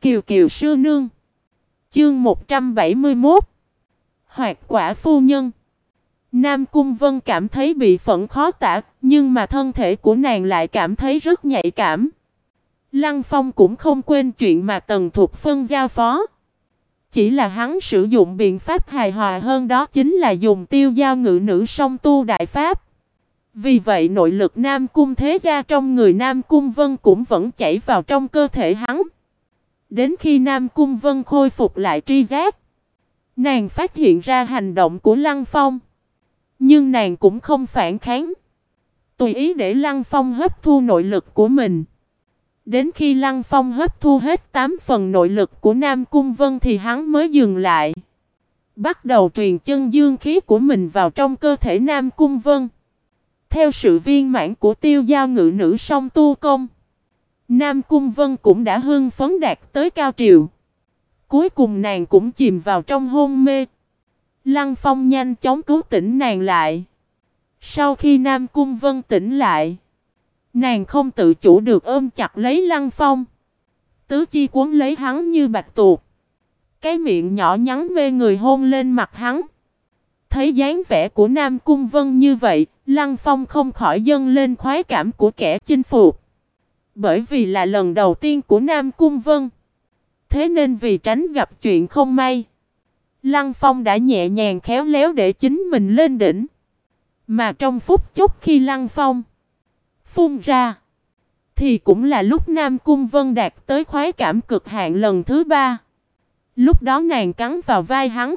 Kiều Kiều sư nương. Chương 171. Hoạt quả phu nhân. Nam Cung Vân cảm thấy bị phẫn khó tả, nhưng mà thân thể của nàng lại cảm thấy rất nhạy cảm. Lăng Phong cũng không quên chuyện mà Tần Thục Phân giao phó. Chỉ là hắn sử dụng biện pháp hài hòa hơn, đó chính là dùng tiêu giao ngự nữ song tu đại pháp. Vì vậy nội lực Nam Cung Thế Gia trong người Nam Cung Vân cũng vẫn chảy vào trong cơ thể hắn. Đến khi Nam Cung Vân khôi phục lại tri giác, nàng phát hiện ra hành động của Lăng Phong. Nhưng nàng cũng không phản kháng, tùy ý để Lăng Phong hấp thu nội lực của mình. Đến khi Lăng Phong hấp thu hết 8 phần nội lực của Nam Cung Vân thì hắn mới dừng lại. Bắt đầu truyền chân dương khí của mình vào trong cơ thể Nam Cung Vân. Theo sự viên mãn của tiêu giao ngự nữ song tu công, Nam Cung Vân cũng đã hưng phấn đạt tới cao triều. Cuối cùng nàng cũng chìm vào trong hôn mê. Lăng Phong nhanh chóng cứu tỉnh nàng lại. Sau khi Nam Cung Vân tỉnh lại, nàng không tự chủ được ôm chặt lấy Lăng Phong. Tứ chi cuốn lấy hắn như bạch tuộc. Cái miệng nhỏ nhắn mê người hôn lên mặt hắn. Thấy dáng vẻ của Nam Cung Vân như vậy, Lăng Phong không khỏi dâng lên khoái cảm của kẻ chinh phục. Bởi vì là lần đầu tiên của Nam Cung Vân. Thế nên vì tránh gặp chuyện không may, Lăng Phong đã nhẹ nhàng khéo léo để chính mình lên đỉnh. Mà trong phút chốc khi Lăng Phong phun ra, thì cũng là lúc Nam Cung Vân đạt tới khoái cảm cực hạn lần thứ 3. Lúc đó nàng cắn vào vai hắn,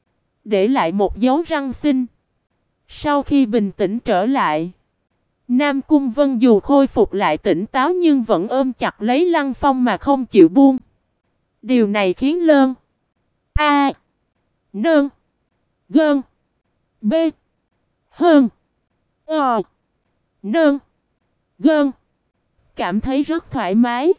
để lại một dấu răng xinh. Sau khi bình tĩnh trở lại, Nam Cung Vân dù khôi phục lại tỉnh táo nhưng vẫn ôm chặt lấy Lăng Phong mà không chịu buông. Điều này khiến Lơn A Nơn Gơn B Hơn Ờ Nơn Gơn cảm thấy rất thoải mái.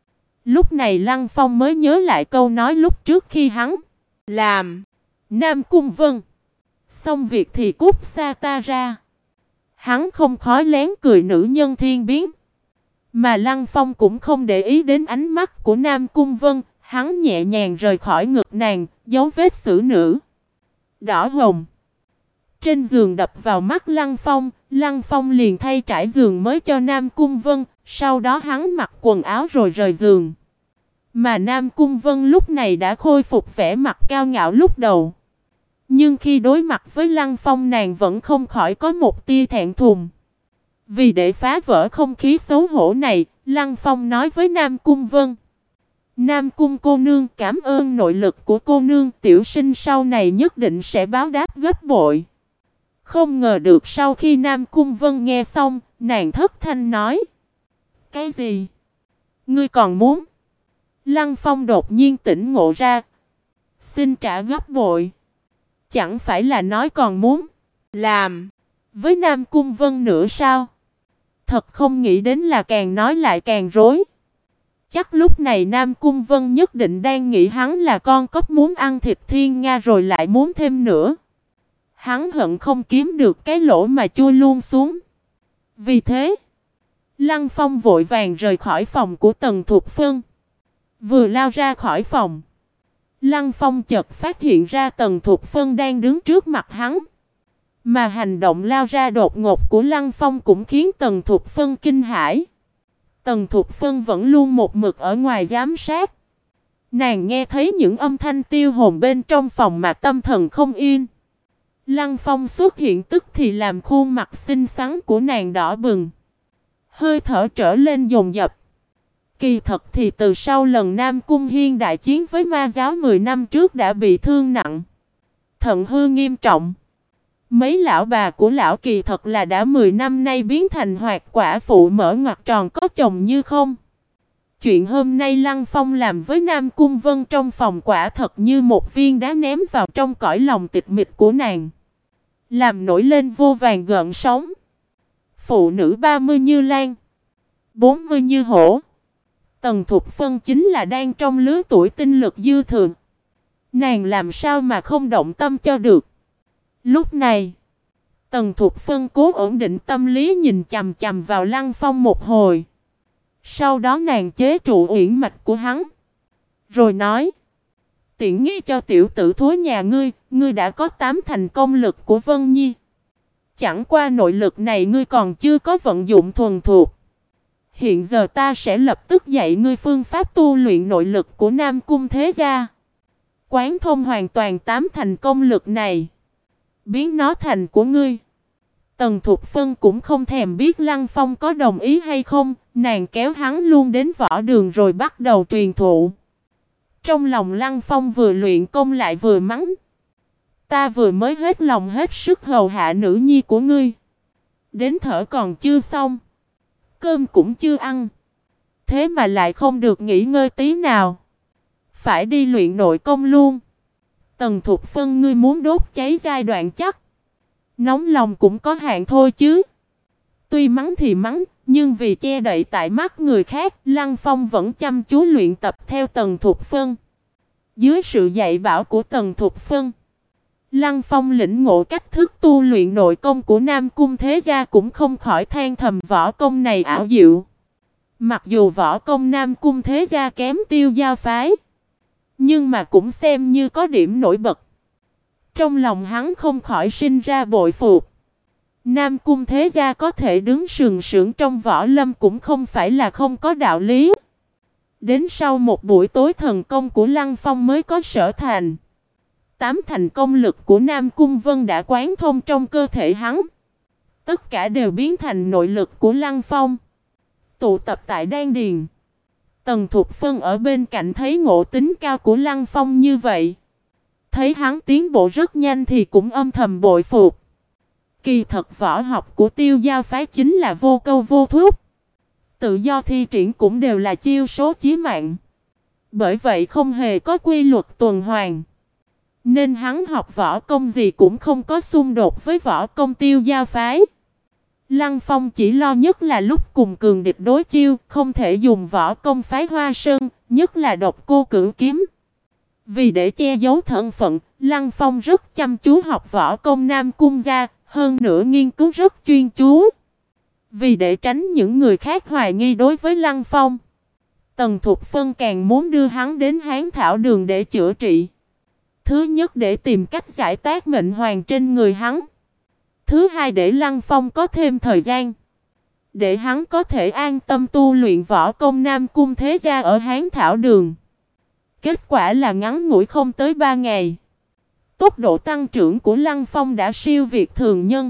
Lúc này Lăng Phong mới nhớ lại câu nói lúc trước khi hắn làm. Nam Cung Vân, xong việc thì cút xa ta ra. Hắn không khói lén cười nữ nhân thiên biến. Mà Lăng Phong cũng không để ý đến ánh mắt của Nam Cung Vân. Hắn nhẹ nhàng rời khỏi ngực nàng, dấu vết xử nữ đỏ hồng trên giường đập vào mắt Lăng Phong liền thay trải giường mới cho Nam Cung Vân. Sau đó hắn mặc quần áo rồi rời giường. Mà Nam Cung Vân lúc này đã khôi phục vẻ mặt cao ngạo lúc đầu. Nhưng khi đối mặt với Lăng Phong, nàng vẫn không khỏi có một tia thẹn thùng. Vì để phá vỡ không khí xấu hổ này, Lăng Phong nói với Nam Cung Vân: Nam Cung cô nương, cảm ơn nội lực của cô nương, tiểu sinh sau này nhất định sẽ báo đáp gấp bội. Không ngờ được sau khi Nam Cung Vân nghe xong, nàng thất thanh nói: Cái gì? Ngươi còn muốn? Lăng Phong đột nhiên tỉnh ngộ ra. Xin trả gấp bội. Chẳng phải là nói còn muốn làm với Nam Cung Vân nữa sao? Thật không nghĩ đến là càng nói lại càng rối. Chắc lúc này Nam Cung Vân nhất định đang nghĩ hắn là con cóc muốn ăn thịt thiên nga rồi lại muốn thêm nữa. Hắn hận không kiếm được cái lỗ mà chui luôn xuống. Vì thế, Lăng Phong vội vàng rời khỏi phòng của Tần Thục Phân. Vừa lao ra khỏi phòng, Lăng Phong chợt phát hiện ra Tần Thục Phân đang đứng trước mặt hắn. Mà hành động lao ra đột ngột của Lăng Phong cũng khiến Tần Thục Phân kinh hãi. Tần Thục Phân vẫn luôn một mực ở ngoài giám sát. Nàng nghe thấy những âm thanh tiêu hồn bên trong phòng mà tâm thần không yên. Lăng Phong xuất hiện tức thì làm khuôn mặt xinh xắn của nàng đỏ bừng. Hơi thở trở lên dồn dập. Kỳ thật thì từ sau lần Nam Cung Hiên đại chiến với ma giáo 10 năm trước đã bị thương nặng, thận hư nghiêm trọng. Mấy lão bà của lão kỳ thật là đã 10 năm nay biến thành hoạt quả phụ mở ngoặc tròn có chồng như không. Chuyện hôm nay Lăng Phong làm với Nam Cung Vân trong phòng quả thật như một viên đá ném vào trong cõi lòng tịch mịch của nàng, làm nổi lên vô vàn gợn sóng. Phụ nữ 30 như lan, 40 như hổ. Tần Thục Phân chính là đang trong lứa tuổi tinh lực dư thừa. Nàng làm sao mà không động tâm cho được. Lúc này, Tần Thục Phân cố ổn định tâm lý nhìn chằm chằm vào Lăng Phong một hồi. Sau đó nàng chế trụ uyển mạch của hắn, Rồi nói: tiện nghi cho tiểu tử thối nhà ngươi, ngươi đã có 8 thành công lực của Vân Nhi. Chẳng qua nội lực này ngươi còn chưa có vận dụng thuần thuộc. Hiện giờ ta sẽ lập tức dạy ngươi phương pháp tu luyện nội lực của Nam Cung Thế Gia. Quán thông hoàn toàn 8 thành công lực này, biến nó thành của ngươi. Tần Thục Phân cũng không thèm biết Lăng Phong có đồng ý hay không, nàng kéo hắn luôn đến võ đường rồi bắt đầu truyền thụ. Trong lòng Lăng Phong vừa luyện công lại vừa mắng: ta vừa mới hết lòng hết sức hầu hạ nữ nhi của ngươi, đến thở còn chưa xong, cơm cũng chưa ăn, thế mà lại không được nghỉ ngơi tí nào, phải đi luyện nội công luôn. Tần Thục Phân, ngươi muốn đốt cháy giai đoạn chắc. Nóng lòng cũng có hạn thôi chứ. Tuy mắng thì mắng, nhưng vì che đậy tại mắt người khác, Lăng Phong vẫn chăm chú luyện tập theo Tần Thục Phân. Dưới sự dạy bảo của Tần Thục Phân, Lăng Phong lĩnh ngộ cách thức tu luyện nội công của Nam Cung Thế Gia, cũng không khỏi than thầm võ công này ảo diệu. Mặc dù võ công Nam Cung Thế Gia kém Tiêu Giao phái, nhưng mà cũng xem như có điểm nổi bật. Trong lòng hắn không khỏi sinh ra bội phục. Nam Cung Thế Gia có thể đứng sừng sững trong võ lâm cũng không phải là không có đạo lý. Đến sau một buổi tối thần công của Lăng Phong mới có sở thành. 8 thành công lực của Nam Cung Vân đã quán thông trong cơ thể hắn. Tất cả đều biến thành nội lực của Lăng Phong, tụ tập tại đan điền. Tần Thục Phân ở bên cạnh thấy ngộ tính cao của Lăng Phong như vậy, thấy hắn tiến bộ rất nhanh thì cũng âm thầm bội phục. Kỳ thật võ học của Tiêu Giao phái chính là vô câu vô thúc, tự do thi triển cũng đều là chiêu số chí mạng. Bởi vậy không hề có quy luật tuần hoàn, nên hắn học võ công gì cũng không có xung đột với võ công Tiêu Giao phái. Lăng Phong chỉ lo nhất là lúc cùng cường địch đối chiêu, không thể dùng võ công phái Hoa Sơn, nhất là Độc Cô Cửu Kiếm. Vì để che giấu thân phận, Lăng Phong rất chăm chú học võ công Nam Cung gia, hơn nữa nghiên cứu rất chuyên chú. Vì để tránh những người khác hoài nghi đối với Lăng Phong, Tần Thục Phân càng muốn đưa hắn đến Hán Thảo Đường để chữa trị. Thứ nhất, để tìm cách giải tác mệnh hoàng trên người hắn. Thứ hai, để Lăng Phong có thêm thời gian, để hắn có thể an tâm tu luyện võ công Nam Cung Thế Gia ở Hán Thảo Đường. Kết quả là ngắn ngủi không tới 3 ngày, tốc độ tăng trưởng của Lăng Phong đã siêu việt thường nhân.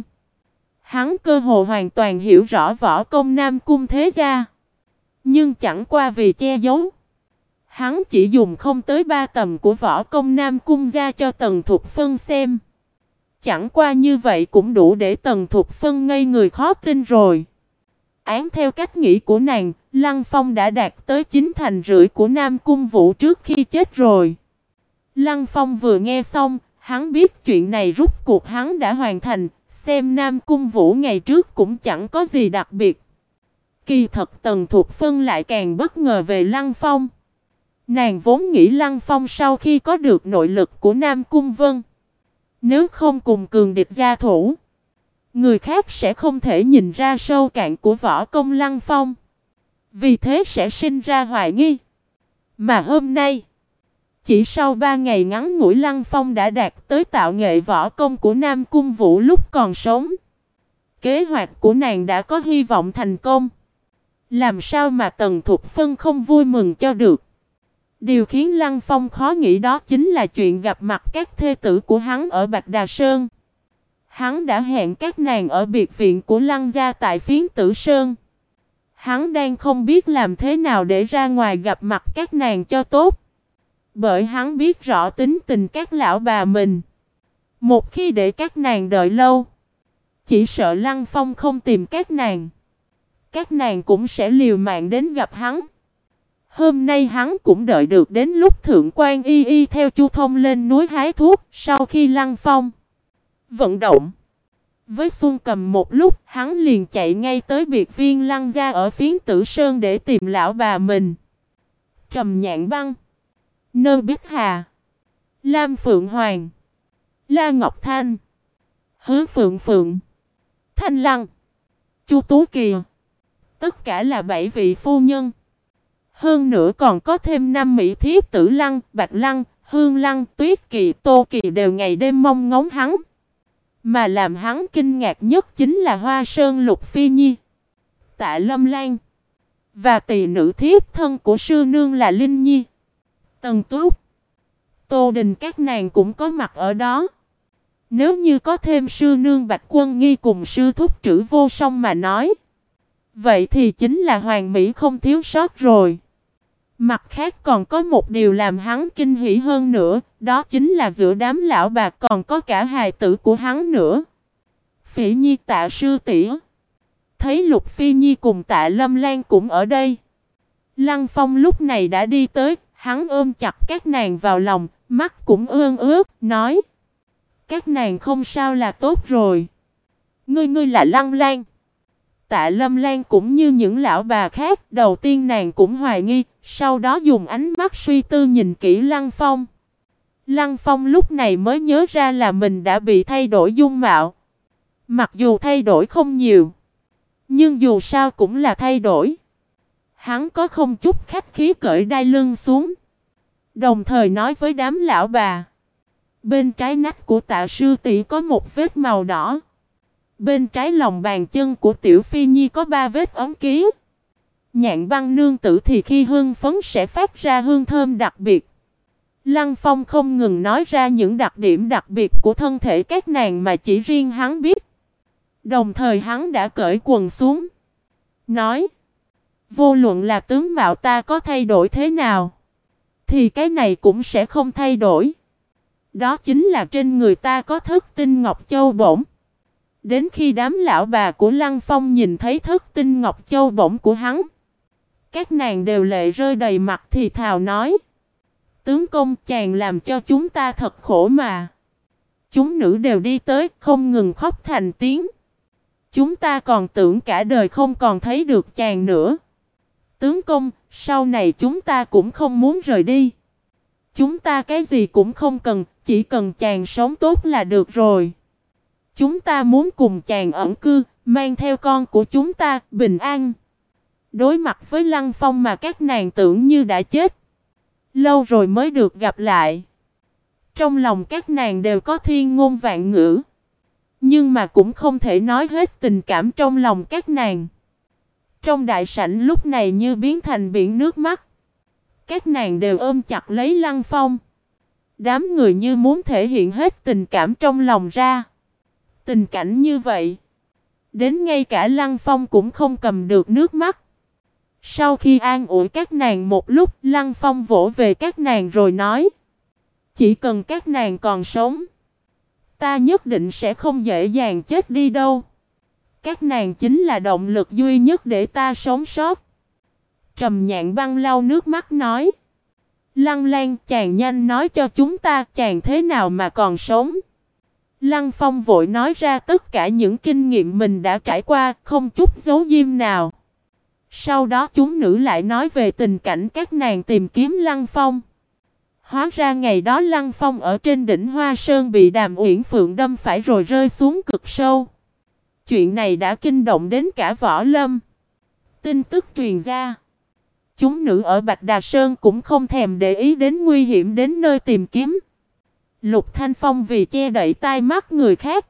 Hắn cơ hồ hoàn toàn hiểu rõ võ công Nam Cung Thế Gia. Nhưng chẳng qua vì che giấu, hắn chỉ dùng không tới 3 tầm của võ công Nam Cung gia cho Tần Thục Phân xem. Chẳng qua như vậy cũng đủ để Tần Thục Phân ngây người khó tin rồi. Án theo cách nghĩ của nàng, Lăng Phong đã đạt tới 9 thành rưỡi của Nam Cung Vũ trước khi chết rồi. Lăng Phong vừa nghe xong, hắn biết chuyện này rút cuộc hắn đã hoàn thành, xem Nam Cung Vũ ngày trước cũng chẳng có gì đặc biệt. Kỳ thật Tần Thục Phân lại càng bất ngờ về Lăng Phong. Nàng vốn nghĩ Lăng Phong sau khi có được nội lực của Nam Cung Vân, nếu không cùng cường địch gia thủ, người khác sẽ không thể nhìn ra sâu cạn của võ công Lăng Phong, vì thế sẽ sinh ra hoài nghi. Mà hôm nay, chỉ sau 3 ngày ngắn ngủi, Lăng Phong đã đạt tới tạo nghệ võ công của Nam Cung Vũ lúc còn sống. Kế hoạch của nàng đã có hy vọng thành công. Làm sao mà Tần Thục Phân không vui mừng cho được. Điều khiến Lăng Phong khó nghĩ đó chính là chuyện gặp mặt các thê tử của hắn ở Bạch Đà Sơn. Hắn đã hẹn các nàng ở biệt viện của Lăng gia tại Phiến Tử Sơn. Hắn đang không biết làm thế nào để ra ngoài gặp mặt các nàng cho tốt. Bởi hắn biết rõ tính tình các lão bà mình. Một khi để các nàng đợi lâu, chỉ sợ Lăng Phong không tìm các nàng cũng sẽ liều mạng đến gặp hắn. Hôm nay hắn cũng đợi được đến lúc Thượng quan Y Y theo Chu Thông lên núi hái thuốc. Sau khi Lăng Phong vận động với Xuân Cầm một lúc, hắn liền chạy ngay tới biệt viên Lăng gia ở Phiến Tử Sơn để tìm lão bà mình. Trầm Nhạn Băng, Nơ Bích Hà, Lam Phượng Hoàng, La Ngọc Thanh, Hứa Phượng Phượng, Thanh Lăng, Chu Tú Kỳ, tất cả là 7 vị phu nhân. Hơn nữa còn có thêm 5 mỹ thiếp Tử Lăng, Bạch Lăng, Hương Lăng, Tuyết Kỳ, Tô Kỳ đều ngày đêm mong ngóng hắn. Mà làm hắn kinh ngạc nhất chính là Hoa Sơn Lục Phi Nhi, Tạ Lâm Lan và tỳ nữ thiếp thân của sư nương là Linh Nhi, Tần Túc, Tô Đình các nàng cũng có mặt ở đó. Nếu như có thêm sư nương Bạch Quân Nghi cùng sư thúc Trử Vô Song mà nói, vậy thì chính là hoàn mỹ không thiếu sót rồi. Mặt khác còn có một điều làm hắn kinh hỉ hơn nữa, đó chính là giữa đám lão bạc còn có cả hài tử của hắn nữa. Phỉ Nhi, Tạ sư tỷ. Thấy Lục Phi Nhi cùng Tạ Lâm Lan cũng ở đây, Lăng Phong lúc này đã đi tới, hắn ôm chặt các nàng vào lòng, mắt cũng ương ướt, nói: các nàng không sao là tốt rồi. Ngươi là Lăng Lan. Tạ Lâm Lan cũng như những lão bà khác, đầu tiên nàng cũng hoài nghi, sau đó dùng ánh mắt suy tư nhìn kỹ Lăng Phong. Lăng Phong lúc này mới nhớ ra là mình đã bị thay đổi dung mạo. Mặc dù thay đổi không nhiều, nhưng dù sao cũng là thay đổi. Hắn có không chút khách khí cởi đai lưng xuống, đồng thời nói với đám lão bà: bên trái nách của Tạ sư tỷ có một vết màu đỏ. Bên trái lòng bàn chân của Tiểu Phi Nhi có 3 vết ấn ký. Nhạn Băng nương tử thì khi hương phấn sẽ phát ra hương thơm đặc biệt. Lăng Phong không ngừng nói ra những đặc điểm đặc biệt của thân thể các nàng mà chỉ riêng hắn biết. Đồng thời hắn đã cởi quần xuống, nói: vô luận là tướng mạo ta có thay đổi thế nào, thì cái này cũng sẽ không thay đổi. Đó chính là trên người ta có thất tinh ngọc châu bổng. Đến khi đám lão bà của Lăng Phong nhìn thấy thất tinh ngọc châu bổng của hắn, các nàng đều lệ rơi đầy mặt thì thào nói: tướng công, chàng làm cho chúng ta thật khổ mà. Chúng nữ đều đi tới, không ngừng khóc thành tiếng. Chúng ta còn tưởng cả đời không còn thấy được chàng nữa. Tướng công, sau này chúng ta cũng không muốn rời đi. Chúng ta cái gì cũng không cần, chỉ cần chàng sống tốt là được rồi. Chúng ta muốn cùng chàng ẩn cư, mang theo con của chúng ta, bình an. Đối mặt với Lăng Phong mà các nàng tưởng như đã chết, lâu rồi mới được gặp lại. Trong lòng các nàng đều có thiên ngôn vạn ngữ, nhưng mà cũng không thể nói hết tình cảm trong lòng các nàng. Trong đại sảnh lúc này như biến thành biển nước mắt. Các nàng đều ôm chặt lấy Lăng Phong. Đám người như muốn thể hiện hết tình cảm trong lòng ra. Tình cảnh như vậy, đến ngay cả Lăng Phong cũng không cầm được nước mắt. Sau khi an ủi các nàng một lúc, Lăng Phong vỗ về các nàng rồi nói: chỉ cần các nàng còn sống, ta nhất định sẽ không dễ dàng chết đi đâu. Các nàng chính là động lực duy nhất để ta sống sót. Trầm Nhạn Băng lau nước mắt nói: Lăng Lan, chàng nhanh nói cho chúng ta chàng thế nào mà còn sống. Lăng Phong vội nói ra tất cả những kinh nghiệm mình đã trải qua, không chút giấu giếm nào. Sau đó chúng nữ lại nói về tình cảnh các nàng tìm kiếm Lăng Phong. Hóa ra ngày đó Lăng Phong ở trên đỉnh Hoa Sơn bị Đàm Uyển Phượng đâm phải rồi rơi xuống cực sâu. Chuyện này đã kinh động đến cả Võ Lâm. Tin tức truyền ra, chúng nữ ở Bạch Đà Sơn cũng không thèm để ý đến nguy hiểm đến nơi tìm kiếm. Lục Thanh Phong vì che đậy tai mắt người khác,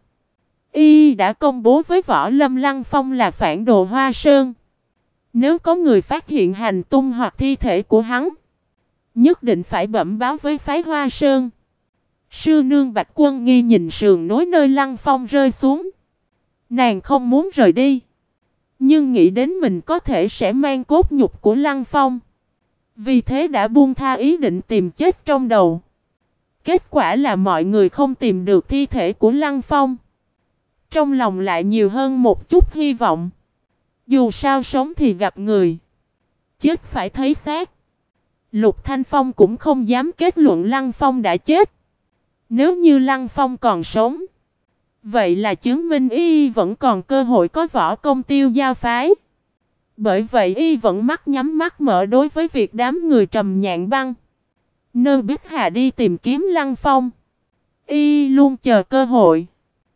y đã công bố với Võ Lâm Lăng Phong là phản đồ Hoa Sơn. Nếu có người phát hiện hành tung hoặc thi thể của hắn, nhất định phải bẩm báo với phái Hoa Sơn. Sư nương Bạch Quân Nghi nhìn sườn núi nơi Lăng Phong rơi xuống. Nàng không muốn rời đi, nhưng nghĩ đến mình có thể sẽ mang cốt nhục của Lăng Phong, vì thế đã buông tha ý định tìm chết trong đầu. Kết quả là mọi người không tìm được thi thể của Lăng Phong. Trong lòng lại nhiều hơn một chút hy vọng. Dù sao sống thì gặp người, chết phải thấy xác. Lục Thanh Phong cũng không dám kết luận Lăng Phong đã chết. Nếu như Lăng Phong còn sống, vậy là chứng minh y vẫn còn cơ hội có võ công tiêu giao phái. Bởi vậy y vẫn mắt nhắm mắt mở đối với việc đám người Trầm Nhạn Băng, Nơ Bích Hà đi tìm kiếm Lăng Phong. Y luôn chờ cơ hội.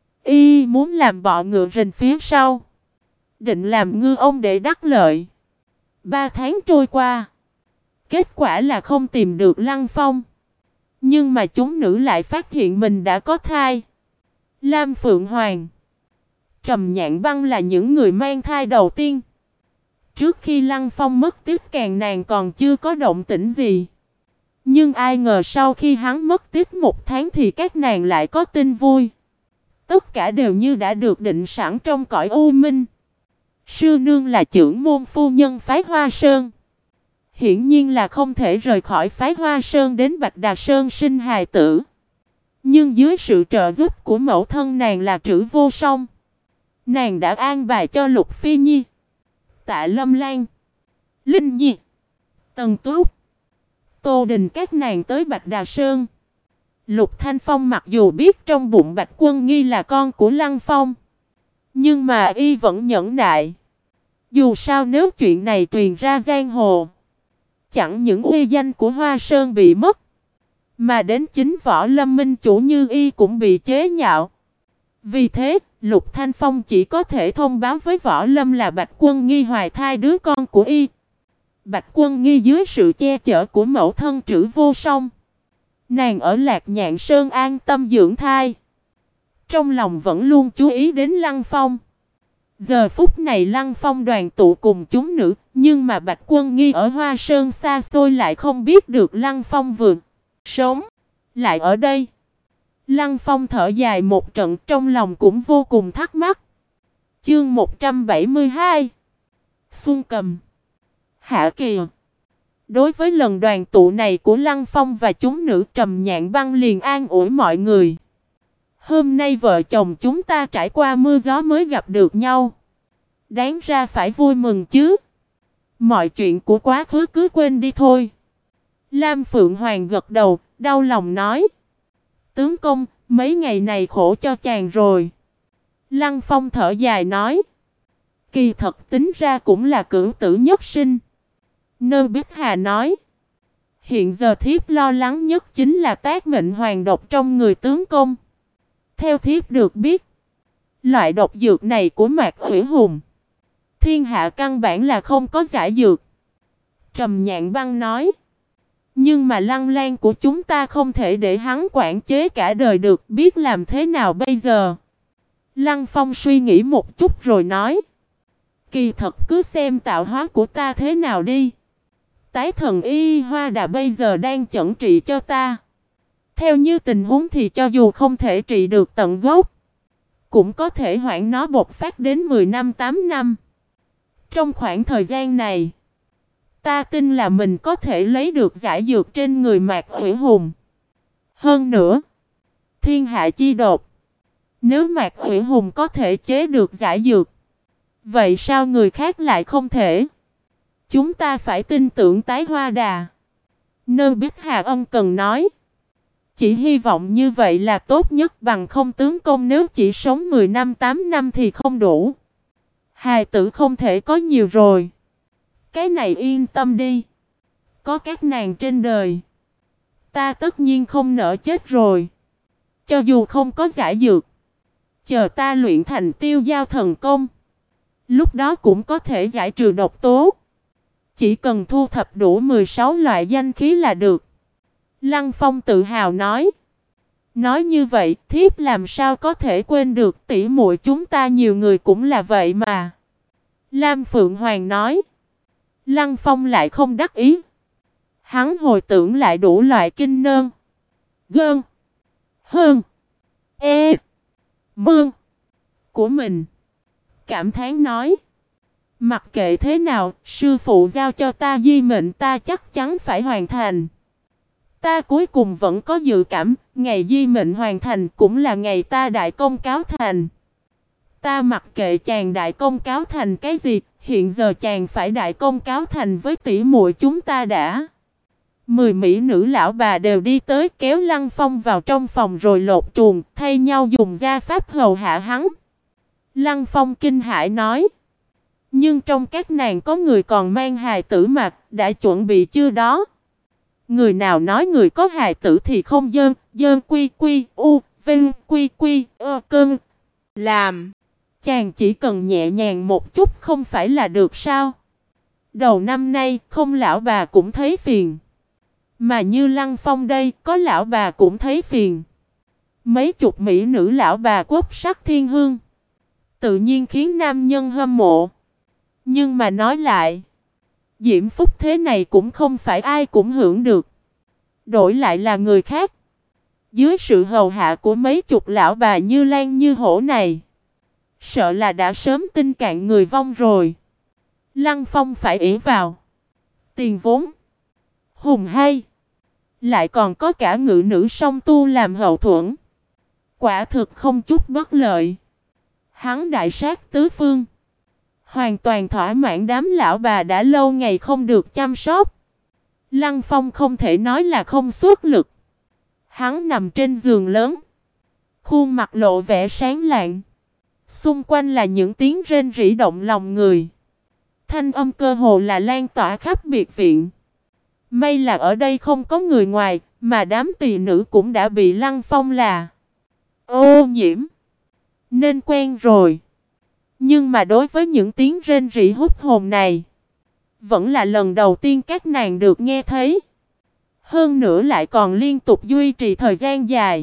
Y muốn làm bọ ngựa rình phía sau, định làm ngư ông để đắc lợi. 3 tháng trôi qua, Kết quả là không tìm được Lăng Phong. Nhưng mà chúng nữ lại phát hiện mình đã có thai. Lam Phượng Hoàng, Trầm Nhạn Băng là những người mang thai đầu tiên. Trước khi Lăng Phong mất tích nàng còn chưa có động tĩnh gì. Nhưng ai ngờ sau khi hắn mất tích 1 tháng thì các nàng lại có tin vui. Tất cả đều như đã được định sẵn trong cõi u minh. Sư nương là trưởng môn phu nhân phái Hoa Sơn. Hiển nhiên là không thể rời khỏi phái Hoa Sơn đến Bạch Đà Sơn sinh hài tử. Nhưng dưới sự trợ giúp của mẫu thân nàng là Trử Vô Song, nàng đã an bài cho Lục Phi Nhi, Tạ Lâm Lan, Linh Nhi, Tần Túc, Tô Đình các nàng tới Bạch Đà Sơn. Lục Thanh Phong mặc dù biết trong bụng Bạch Quân Nghi là con của Lăng Phong, nhưng mà y vẫn nhẫn nại. Dù sao nếu chuyện này truyền ra giang hồ, chẳng những uy danh của Hoa Sơn bị mất, mà đến chính Võ Lâm minh chủ như y cũng bị chế nhạo. Vì thế, Lục Thanh Phong chỉ có thể thông báo với Võ Lâm là Bạch Quân Nghi hoài thai đứa con của y. Bạch Quân Nghi dưới sự che chở của mẫu thân Trử Vô Song, nàng ở Lạc Nhạn Sơn an tâm dưỡng thai. Trong lòng vẫn luôn chú ý đến Lăng Phong. Giờ phút này Lăng Phong đoàn tụ cùng chúng nữ, nhưng mà Bạch Quân Nghi ở Hoa Sơn xa xôi lại không biết được Lăng Phong vừa sống lại ở đây. Lăng Phong thở dài một trận, trong lòng cũng vô cùng thắc mắc. Chương 172 Xuân Cầm Hạ Kỳ. Đối với lần đoàn tụ này của Lăng Phong và chúng nữ, Trầm Nhạn Băng liền an ủi mọi người. Hôm nay vợ chồng chúng ta trải qua mưa gió mới gặp được nhau. Đáng ra phải vui mừng chứ. Mọi chuyện của quá khứ cứ quên đi thôi. Lam Phượng Hoàng gật đầu, đau lòng nói. Tướng công, mấy ngày này khổ cho chàng rồi. Lăng Phong thở dài nói. Kỳ thật tính ra cũng là cửu tử nhất sinh. Nơ Bích Hà nói. Hiện giờ thiếp lo lắng nhất chính là tác mệnh hoàng độc trong người tướng công. Theo thiếp được biết, loại độc dược này của Mạc Ủy Hùng, thiên hạ căn bản là không có giải dược. Trầm Nhạn Băng nói. Nhưng mà Lăng Lan của chúng ta không thể để hắn quản chế cả đời được, biết làm thế nào bây giờ? Lăng Phong suy nghĩ một chút rồi nói. Kỳ thật cứ xem tạo hóa của ta thế nào đi. Tái thần Y Hoa Đà bây giờ đang chẩn trị cho ta. Theo như tình huống thì cho dù không thể trị được tận gốc, cũng có thể hoãn nó bộc phát đến 10 năm 8 năm. Trong khoảng thời gian này, ta tin là mình có thể lấy được giải dược trên người Mạc Ủy Hùng. Hơn nữa, thiên hạ chi đột, nếu Mạc Ủy Hùng có thể chế được giải dược, vậy sao người khác lại không thể? Chúng ta phải tin tưởng Tái Hoa Đà. Nơ Bích Hà ân cần nói. Chỉ hy vọng như vậy là tốt nhất, bằng không tướng công nếu chỉ sống 10 năm 8 năm thì không đủ. Hài tử không thể có nhiều rồi. Cái này yên tâm đi. Có các nàng trên đời, ta tất nhiên không nỡ chết rồi. Cho dù không có giải dược, chờ ta luyện thành Tiêu Giao thần công, lúc đó cũng có thể giải trừ độc tố. Chỉ cần thu thập đủ 16 loại danh khí là được. Lăng Phong tự hào nói. Nói như vậy, thiếp làm sao có thể quên được, tỷ muội chúng ta nhiều người cũng là vậy mà. Lam Phượng Hoàng nói. Lăng Phong lại không đắc ý. Hắn hồi tưởng lại đủ loại kinh nơn, gơn, hơn, e, mương của mình. Cảm thán nói. Mặc kệ thế nào, sư phụ giao cho ta di mệnh ta chắc chắn phải hoàn thành. Ta cuối cùng vẫn có dự cảm, ngày di mệnh hoàn thành cũng là ngày ta đại công cáo thành. Ta mặc kệ chàng đại công cáo thành cái gì, hiện giờ chàng phải đại công cáo thành với tỷ muội chúng ta đã. 10 mỹ nữ lão bà đều đi tới kéo Lăng Phong vào trong phòng rồi lột truồng, thay nhau dùng gia pháp hầu hạ hắn. Lăng Phong kinh hãi nói. Nhưng trong các nàng có người còn mang hài tử mà, đã chuẩn bị chưa đó? Người nào nói người có hài tử thì không dơn, dơn quy quy, u, vinh quy quy, cơn. Làm. Chàng chỉ cần nhẹ nhàng một chút không phải là được sao? Đầu năm nay, không lão bà cũng thấy phiền. Mà như Lăng Phong đây, có lão bà cũng thấy phiền. Mấy chục mỹ nữ lão bà quốc sắc thiên hương, tự nhiên khiến nam nhân hâm mộ. Nhưng mà nói lại, diễm phúc thế này cũng không phải ai cũng hưởng được. Đổi lại là người khác, dưới sự hầu hạ của mấy chục lão bà như Lan như hổ này, sợ là đã sớm tinh cạn người vong rồi. Lăng Phong phải ỷ vào tiền vốn, hùng hay, lại còn có cả ngự nữ song tu làm hậu thuẫn. Quả thực không chút bất lợi. Hắn đại sát tứ phương, hoàn toàn thỏa mãn đám lão bà đã lâu ngày không được chăm sóc. Lăng Phong không thể nói là không xuất lực. Hắn nằm trên giường lớn, khuôn mặt lộ vẻ sáng lạng. Xung quanh là những tiếng rên rỉ động lòng người. Thanh âm cơ hồ là lan tỏa khắp biệt viện. May là ở đây không có người ngoài, mà đám tỳ nữ cũng đã bị Lăng Phong là ô nhiễm, nên quen rồi. Nhưng mà đối với những tiếng rên rỉ hút hồn này, vẫn là lần đầu tiên các nàng được nghe thấy. Hơn nữa lại còn liên tục duy trì thời gian dài.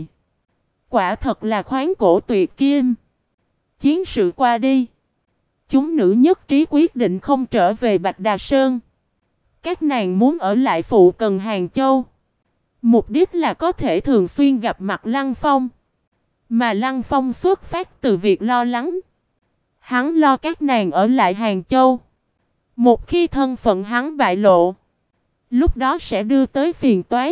Quả thật là khoáng cổ tuyệt kim. Chiến sự qua đi, chúng nữ nhất trí quyết định không trở về Bạch Đà Sơn. Các nàng muốn ở lại phụ cận Hàng Châu. Mục đích là có thể thường xuyên gặp mặt Lăng Phong. Mà Lăng Phong xuất phát từ việc lo lắng. Hắn lo các nàng ở lại Hàng Châu. Một khi thân phận hắn bại lộ, lúc đó sẽ đưa tới phiền toái.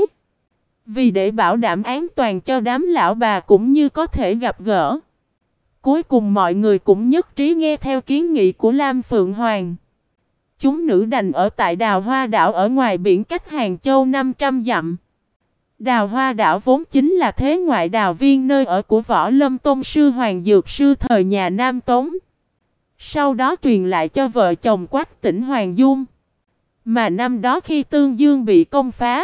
Vì để bảo đảm an toàn cho đám lão bà cũng như có thể gặp gỡ, cuối cùng mọi người cũng nhất trí nghe theo kiến nghị của Lam Phượng Hoàng. Chúng nữ đành ở tại Đào Hoa Đảo ở ngoài biển cách Hàng Châu 500 dặm. Đào Hoa Đảo vốn chính là thế ngoại đào viên nơi ở của Võ Lâm Tôn sư Hoàng Dược sư thời nhà Nam Tống. Sau đó truyền lại cho vợ chồng Quách Tĩnh Hoàng Dung. Mà năm đó khi Tương Dương bị công phá,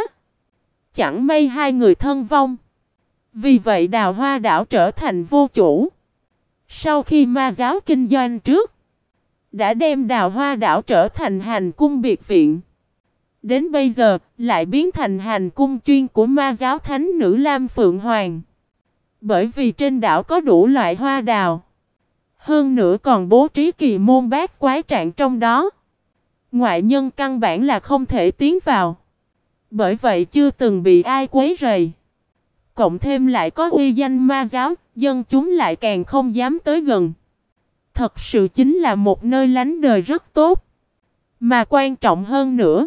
chẳng may hai người thân vong. Vì vậy Đào Hoa Đảo trở thành vô chủ. Sau khi ma giáo kinh doanh trước, đã đem Đào Hoa Đảo trở thành hành cung biệt viện. Đến bây giờ, lại biến thành hành cung chuyên của ma giáo thánh nữ Lam Phượng Hoàng. Bởi vì trên đảo có đủ loại hoa đào. Hơn nữa còn bố trí kỳ môn bát quái trạng trong đó. Ngoại nhân căn bản là không thể tiến vào. Bởi vậy chưa từng bị ai quấy rầy. Cộng thêm lại có uy danh ma giáo, dân chúng lại càng không dám tới gần. Thật sự chính là một nơi lánh đời rất tốt. Mà quan trọng hơn nữa,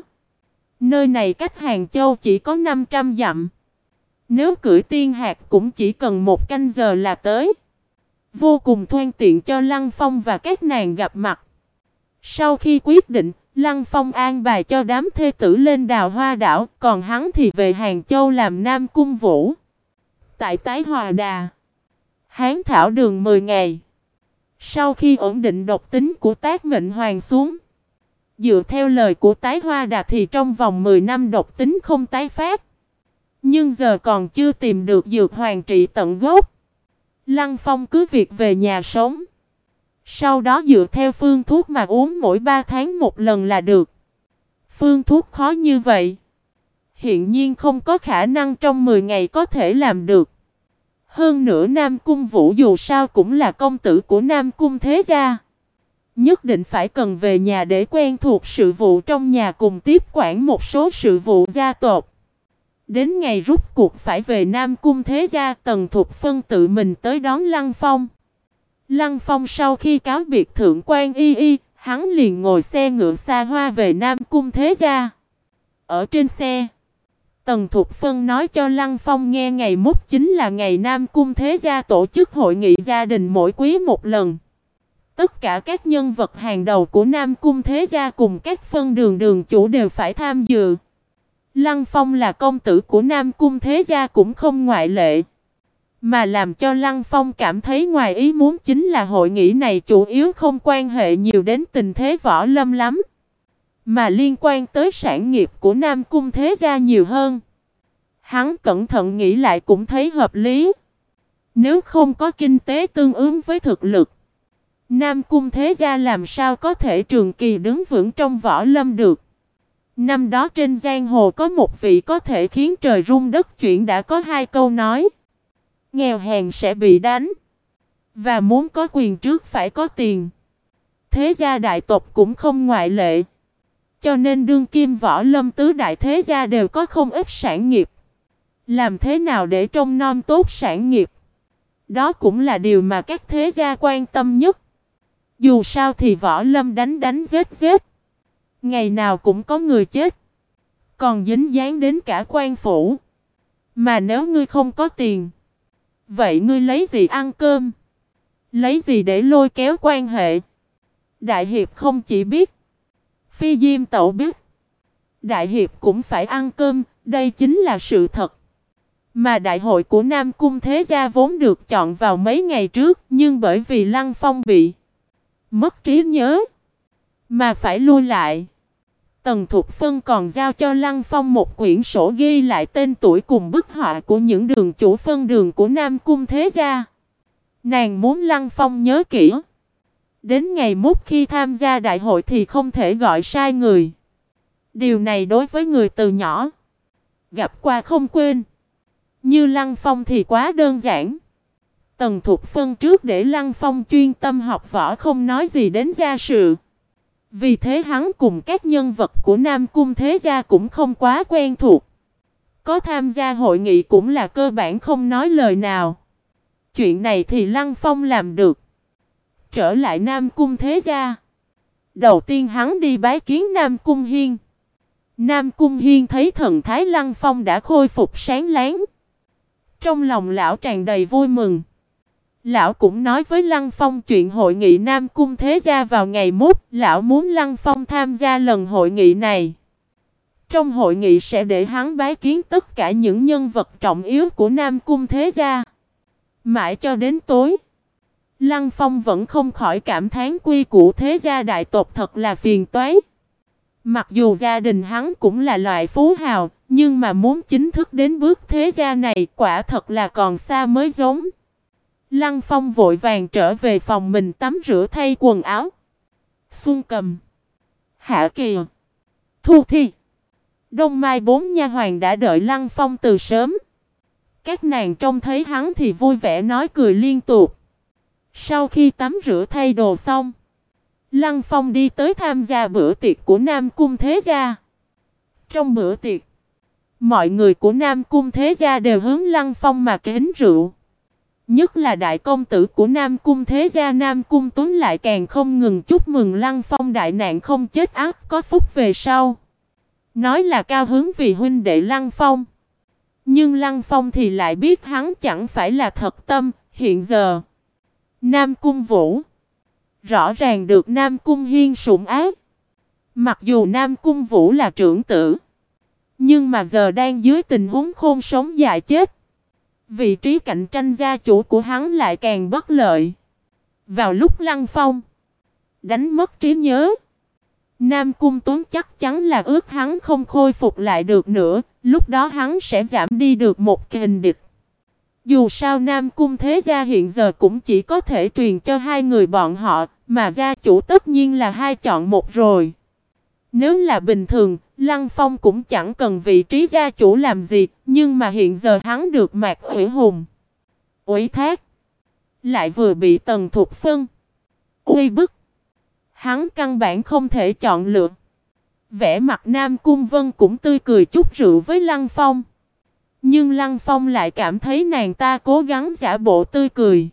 nơi này cách Hàng Châu chỉ có 500 dặm. Nếu cưỡi tiên hạc cũng chỉ cần 1 canh giờ là tới. Vô cùng thuận tiện cho Lăng Phong và các nàng gặp mặt. Sau khi quyết định, Lăng Phong an bài cho đám thê tử lên Đào Hoa Đảo, còn hắn thì về Hàng Châu làm Nam Cung Vũ. Tại Tái Hòa Đà, Hán thảo đường 10 ngày. Sau khi ổn định độc tính của Tác Mệnh Hoàng xuống, dựa theo lời của Tái Hoa Đà thì trong vòng 10 năm độc tính không tái phát. Nhưng giờ còn chưa tìm được dược hoàng trị tận gốc. Lăng Phong cứ việc về nhà sống. Sau đó dựa theo phương thuốc mà uống mỗi 3 tháng một lần là được. Phương thuốc khó như vậy, hiện nhiên không có khả năng trong 10 ngày có thể làm được. Hơn nữa Nam Cung Vũ dù sao cũng là công tử của Nam Cung thế gia. Nhất định phải cần về nhà để quen thuộc sự vụ trong nhà cùng tiếp quản một số sự vụ gia tộc. Đến ngày rút cuộc phải về Nam Cung thế gia, Tần Thục Phân tự mình tới đón Lăng Phong. Lăng Phong sau khi cáo biệt Thượng quan Y Y, hắn liền ngồi xe ngựa xa hoa về Nam Cung thế gia. Ở trên xe, Tần Thục Phân nói cho Lăng Phong nghe ngày mốt chính là ngày Nam Cung thế gia tổ chức hội nghị gia đình mỗi quý một lần. Tất cả các nhân vật hàng đầu của Nam Cung thế gia cùng các phân đường chủ đều phải tham dự. Lăng Phong là công tử của Nam Cung thế gia cũng không ngoại lệ. Mà làm cho Lăng Phong cảm thấy ngoài ý muốn chính là hội nghị này chủ yếu không quan hệ nhiều đến tình thế võ lâm lắm, mà liên quan tới sản nghiệp của Nam Cung thế gia nhiều hơn. Hắn cẩn thận nghĩ lại cũng thấy hợp lý. Nếu không có kinh tế tương ứng với thực lực, Nam Cung Thế Gia làm sao có thể trường kỳ đứng vững trong võ lâm được. Năm đó trên giang hồ có một vị có thể khiến trời rung đất chuyển, đã có hai câu nói: nghèo hèn sẽ bị đánh, và muốn có quyền trước phải có tiền. Thế gia đại tộc cũng không ngoại lệ. Cho nên đương kim võ lâm tứ đại thế gia đều có không ít sản nghiệp. Làm thế nào để trông nom tốt sản nghiệp? Đó cũng là điều mà các thế gia quan tâm nhất. Dù sao thì võ lâm đánh đánh giết giết, ngày nào cũng có người chết, còn dính dáng đến cả quan phủ. Mà nếu ngươi không có tiền, vậy ngươi lấy gì ăn cơm? Lấy gì để lôi kéo quan hệ? Đại hiệp không chỉ biết, Phi Diêm Tẩu biết, đại hiệp cũng phải ăn cơm, đây chính là sự thật. Mà đại hội của Nam Cung Thế Gia vốn được chọn vào mấy ngày trước, nhưng bởi vì Lăng Phong bị mất trí nhớ mà phải lui lại. Tần Thục Phân còn giao cho Lăng Phong một quyển sổ ghi lại tên tuổi cùng bức họa của những đường chủ phân đường của Nam Cung Thế Gia. Nàng muốn Lăng Phong nhớ kỹ, đến ngày mốt khi tham gia đại hội thì không thể gọi sai người. Điều này đối với người từ nhỏ gặp qua không quên, như Lăng Phong thì quá đơn giản. Tần Thục Phân trước để Lăng Phong chuyên tâm học võ, không nói gì đến gia sự. Vì thế hắn cùng các nhân vật của Nam Cung Thế Gia cũng không quá quen thuộc. Có tham gia hội nghị cũng là cơ bản không nói lời nào. Chuyện này thì Lăng Phong làm được. Trở lại Nam Cung Thế Gia, đầu tiên hắn đi bái kiến Nam Cung Hiên. Nam Cung Hiên thấy thần thái Lăng Phong đã khôi phục sáng láng, trong lòng lão tràn đầy vui mừng. Lão cũng nói với Lăng Phong chuyện hội nghị Nam Cung Thế Gia vào ngày mốt. Lão muốn Lăng Phong tham gia lần hội nghị này. Trong hội nghị sẽ để hắn bái kiến tất cả những nhân vật trọng yếu của Nam Cung Thế Gia. Mãi cho đến tối, Lăng Phong vẫn không khỏi cảm thán quy củ Thế Gia đại tộc thật là phiền toái. Mặc dù gia đình hắn cũng là loại phú hào, nhưng mà muốn chính thức đến bước Thế Gia này quả thật là còn xa mới giống. Lăng Phong vội vàng trở về phòng mình tắm rửa thay quần áo. Xuân Cầm, Hạ Kỳ, Thu Thi, Đông Mai bốn nha hoàn đã đợi Lăng Phong từ sớm. Các nàng trông thấy hắn thì vui vẻ nói cười liên tục. Sau khi tắm rửa thay đồ xong, Lăng Phong đi tới tham gia bữa tiệc của Nam Cung Thế Gia. Trong bữa tiệc, mọi người của Nam Cung Thế Gia đều hướng Lăng Phong mà kính rượu. Nhất là đại công tử của Nam Cung Thế Gia Nam Cung Tuấn lại càng không ngừng chúc mừng Lăng Phong đại nạn không chết ắt có phúc về sau. Nói là cao hứng vì huynh đệ Lăng Phong. Nhưng Lăng Phong thì lại biết hắn chẳng phải là thật tâm. Hiện giờ Nam Cung Vũ rõ ràng được Nam Cung Hiên sủng ái. Mặc dù Nam Cung Vũ là trưởng tử, nhưng mà giờ đang dưới tình huống khôn sống dại chết. Vị trí cạnh tranh gia chủ của hắn lại càng bất lợi. Vào lúc Lăng Phong đánh mất trí nhớ, Nam Cung Tuấn chắc chắn là ước hắn không khôi phục lại được nữa. Lúc đó hắn sẽ giảm đi được một kình địch. Dù sao Nam Cung Thế Gia hiện giờ cũng chỉ có thể truyền cho hai người bọn họ, mà gia chủ tất nhiên là hai chọn một rồi. Nếu là bình thường, Lăng Phong cũng chẳng cần vị trí gia chủ làm gì, nhưng mà hiện giờ hắn được Mạc Ủy Hùng ủy thác, lại vừa bị Tần Thục Phân uy bức. Hắn căn bản không thể chọn lựa. Vẻ mặt Nam Cung Vân cũng tươi cười chúc rượu với Lăng Phong. Nhưng Lăng Phong lại cảm thấy nàng ta cố gắng giả bộ tươi cười,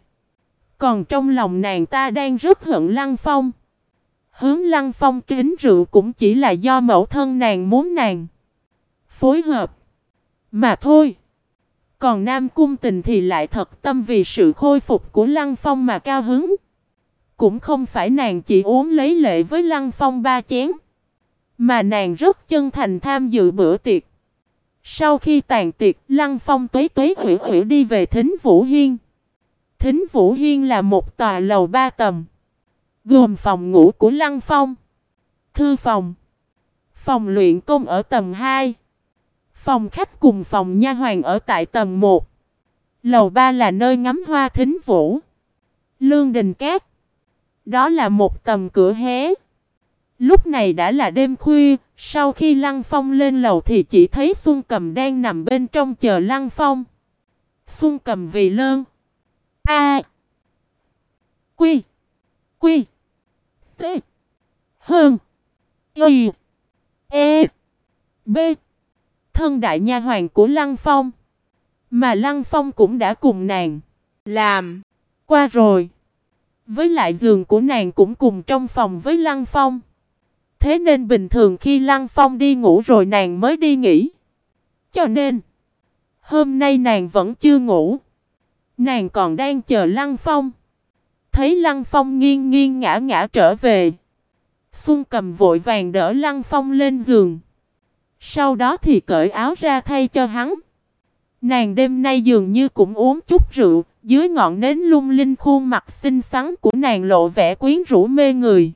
còn trong lòng nàng ta đang rất hận Lăng Phong. Hướng Lăng Phong kính rượu cũng chỉ là do mẫu thân nàng muốn nàng phối hợp mà thôi. Còn Nam Cung Tình thì lại thật tâm vì sự khôi phục của Lăng Phong mà cao hứng. Cũng không phải nàng chỉ uống lấy lệ với Lăng Phong 3 chén, mà nàng rất chân thành tham dự bữa tiệc. Sau khi tàn tiệc, Lăng Phong tuế hủy hủy đi về Thính Vũ Hiên. Thính Vũ Hiên là một tòa lầu 3 tầng, gồm phòng ngủ của Lăng Phong, thư phòng, phòng luyện công ở tầng 2, phòng khách cùng phòng nha hoàn ở tại tầng 1. Lầu 3 là nơi ngắm hoa Thính Vũ, Lương Đình Cát, đó là một tầm cửa hé. Lúc này đã là đêm khuya, sau khi Lăng Phong lên lầu thì chỉ thấy Xuân Cầm đang nằm bên trong chờ Lăng Phong. Xuân Cầm vì lơn. A. Quy. Quy. T. Hơn. Y. E. B. Thân đại nha hoàn của Lăng Phong. Mà Lăng Phong cũng đã cùng nàng làm qua rồi. Với lại giường của nàng cũng cùng trong phòng với Lăng Phong. Thế nên bình thường khi Lăng Phong đi ngủ rồi nàng mới đi nghỉ. Cho nên hôm nay nàng vẫn chưa ngủ. Nàng còn đang chờ Lăng Phong. Thấy Lăng Phong nghiêng nghiêng ngã ngã trở về, Xuân Cầm vội vàng đỡ Lăng Phong lên giường. Sau đó thì cởi áo ra thay cho hắn. Nàng đêm nay dường như cũng uống chút rượu. Dưới ngọn nến lung linh, khuôn mặt xinh xắn của nàng lộ vẻ quyến rũ mê người.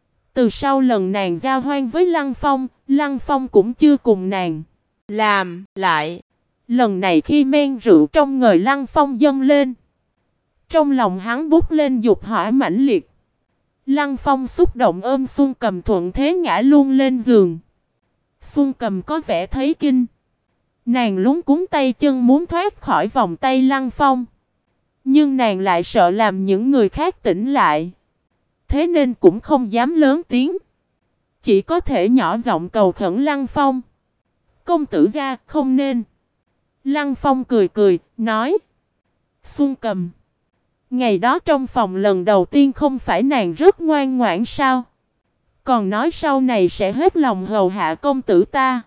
Từ sau lần nàng giao hoan với Lăng Phong cũng chưa cùng nàng làm lại. Lần này khi men rượu trong người Lăng Phong dâng lên, trong lòng hắn bút lên dục hỏa mãnh liệt. Lăng Phong xúc động ôm Xuân Cầm thuận thế ngã luôn lên giường. Xuân Cầm có vẻ thấy kinh. Nàng lúng cuống tay chân muốn thoát khỏi vòng tay Lăng Phong. Nhưng nàng lại sợ làm những người khác tỉnh lại. Thế nên cũng không dám lớn tiếng. Chỉ có thể nhỏ giọng cầu khẩn Lăng Phong. Công tử gia không nên. Lăng Phong cười cười, nói. Xuân Cầm, ngày đó trong phòng lần đầu tiên không phải nàng rất ngoan ngoãn sao? Còn nói sau này sẽ hết lòng hầu hạ công tử ta.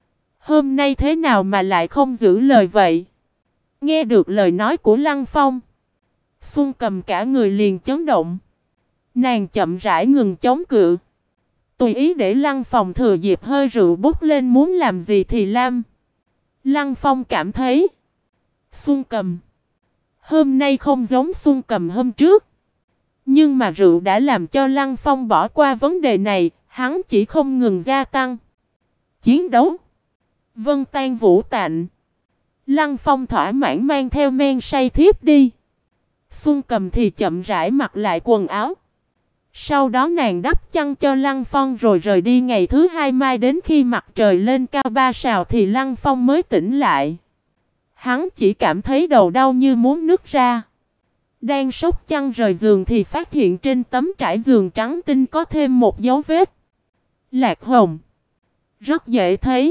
Hôm nay thế nào mà lại không giữ lời vậy? Nghe được lời nói của Lăng Phong, Xuân Cầm cả người liền chấn động. Nàng chậm rãi ngừng chống cự, tùy ý để Lăng Phong thừa dịp hơi rượu bốc lên muốn làm gì thì làm. Lăng Phong cảm thấy Xuân Cầm hôm nay không giống Xuân Cầm hôm trước. Nhưng mà rượu đã làm cho Lăng Phong bỏ qua vấn đề này. Hắn chỉ không ngừng gia tăng chiến đấu. Vân tan vũ tạnh, Lăng Phong thỏa mãn mang theo men say thiếp đi. Xuân Cầm thì chậm rãi mặc lại quần áo. Sau đó nàng đắp chăn cho Lăng Phong rồi rời đi. Ngày thứ hai mai đến khi mặt trời lên cao 3 sào thì Lăng Phong mới tỉnh lại. Hắn chỉ cảm thấy đầu đau như muốn nứt ra. Đang xốc chăn rời giường thì phát hiện trên tấm trải giường trắng tinh có thêm một dấu vết lạc hồng. Rất dễ thấy.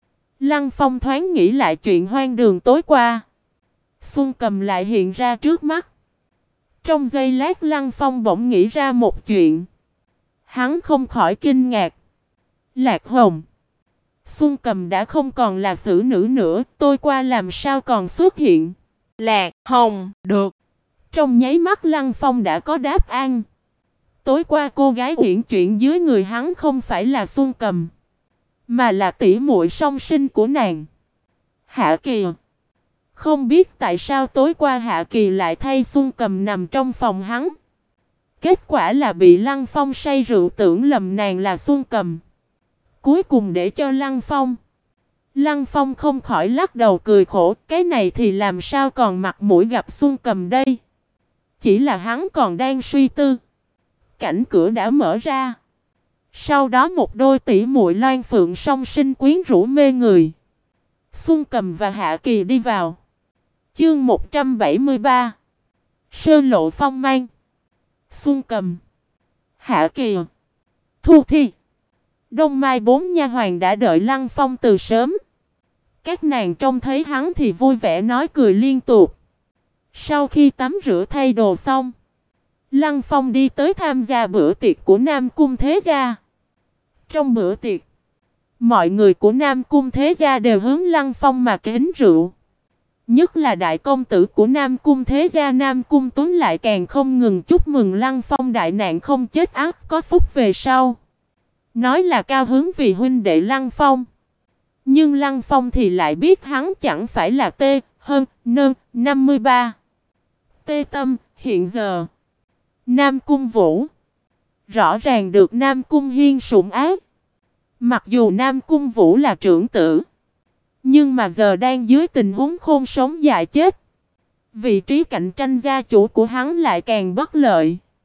Lăng Phong thoáng nghĩ lại chuyện hoang đường tối qua. Xuân Cầm lại hiện ra trước mắt. Trong giây lát Lăng Phong bỗng nghĩ ra một chuyện. Hắn không khỏi kinh ngạc. Lạc hồng. Xuân Cầm đã không còn là xử nữ nữa. Tôi qua làm sao còn xuất hiện. Lạc hồng. Được. Trong nháy mắt Lăng Phong đã có đáp án. Tối qua cô gái uyển chuyển dưới người hắn không phải là Xuân Cầm, mà là tỷ muội song sinh của nàng, Hạ Kỳ. Không biết tại sao tối qua Hạ Kỳ lại thay Xuân Cầm nằm trong phòng hắn. Kết quả là bị Lăng Phong say rượu tưởng lầm nàng là Xuân Cầm. Cuối cùng để cho Lăng Phong không khỏi lắc đầu cười khổ. Cái này thì làm sao còn mặt mũi gặp Xuân Cầm đây. Chỉ là hắn còn đang suy tư, cảnh cửa đã mở ra. Sau đó một đôi tỷ muội Loan Phượng song sinh quyến rũ mê người, Xuân Cầm và Hạ Kỳ đi vào. Chương 173. Sơ lộ phong mang. Xuân Cầm, Hạ Kỳ, Thu Thi, Đông Mai bốn nha hoàn đã đợi Lăng Phong từ sớm. Các nàng trông thấy hắn thì vui vẻ nói cười liên tục. Sau khi tắm rửa thay đồ xong, Lăng Phong đi tới tham gia bữa tiệc của Nam Cung Thế Gia. Trong bữa tiệc, mọi người của Nam Cung Thế Gia đều hướng Lăng Phong mà kính rượu. Nhất là đại công tử của Nam Cung Thế Gia Nam Cung Tuấn lại càng không ngừng chúc mừng Lăng Phong đại nạn không chết ắt có phúc về sau. Nói là cao hứng vì huynh đệ Lăng Phong. Nhưng Lăng Phong thì lại biết hắn chẳng phải là Tê Hơn Nơn 53. Tê Tâm hiện giờ Nam Cung Vũ rõ ràng được Nam Cung Hiên sủng ái. Mặc dù Nam Cung Vũ là trưởng tử, nhưng mà giờ đang dưới tình huống khôn sống dại chết. Vị trí cạnh tranh gia chủ của hắn lại càng bất lợi.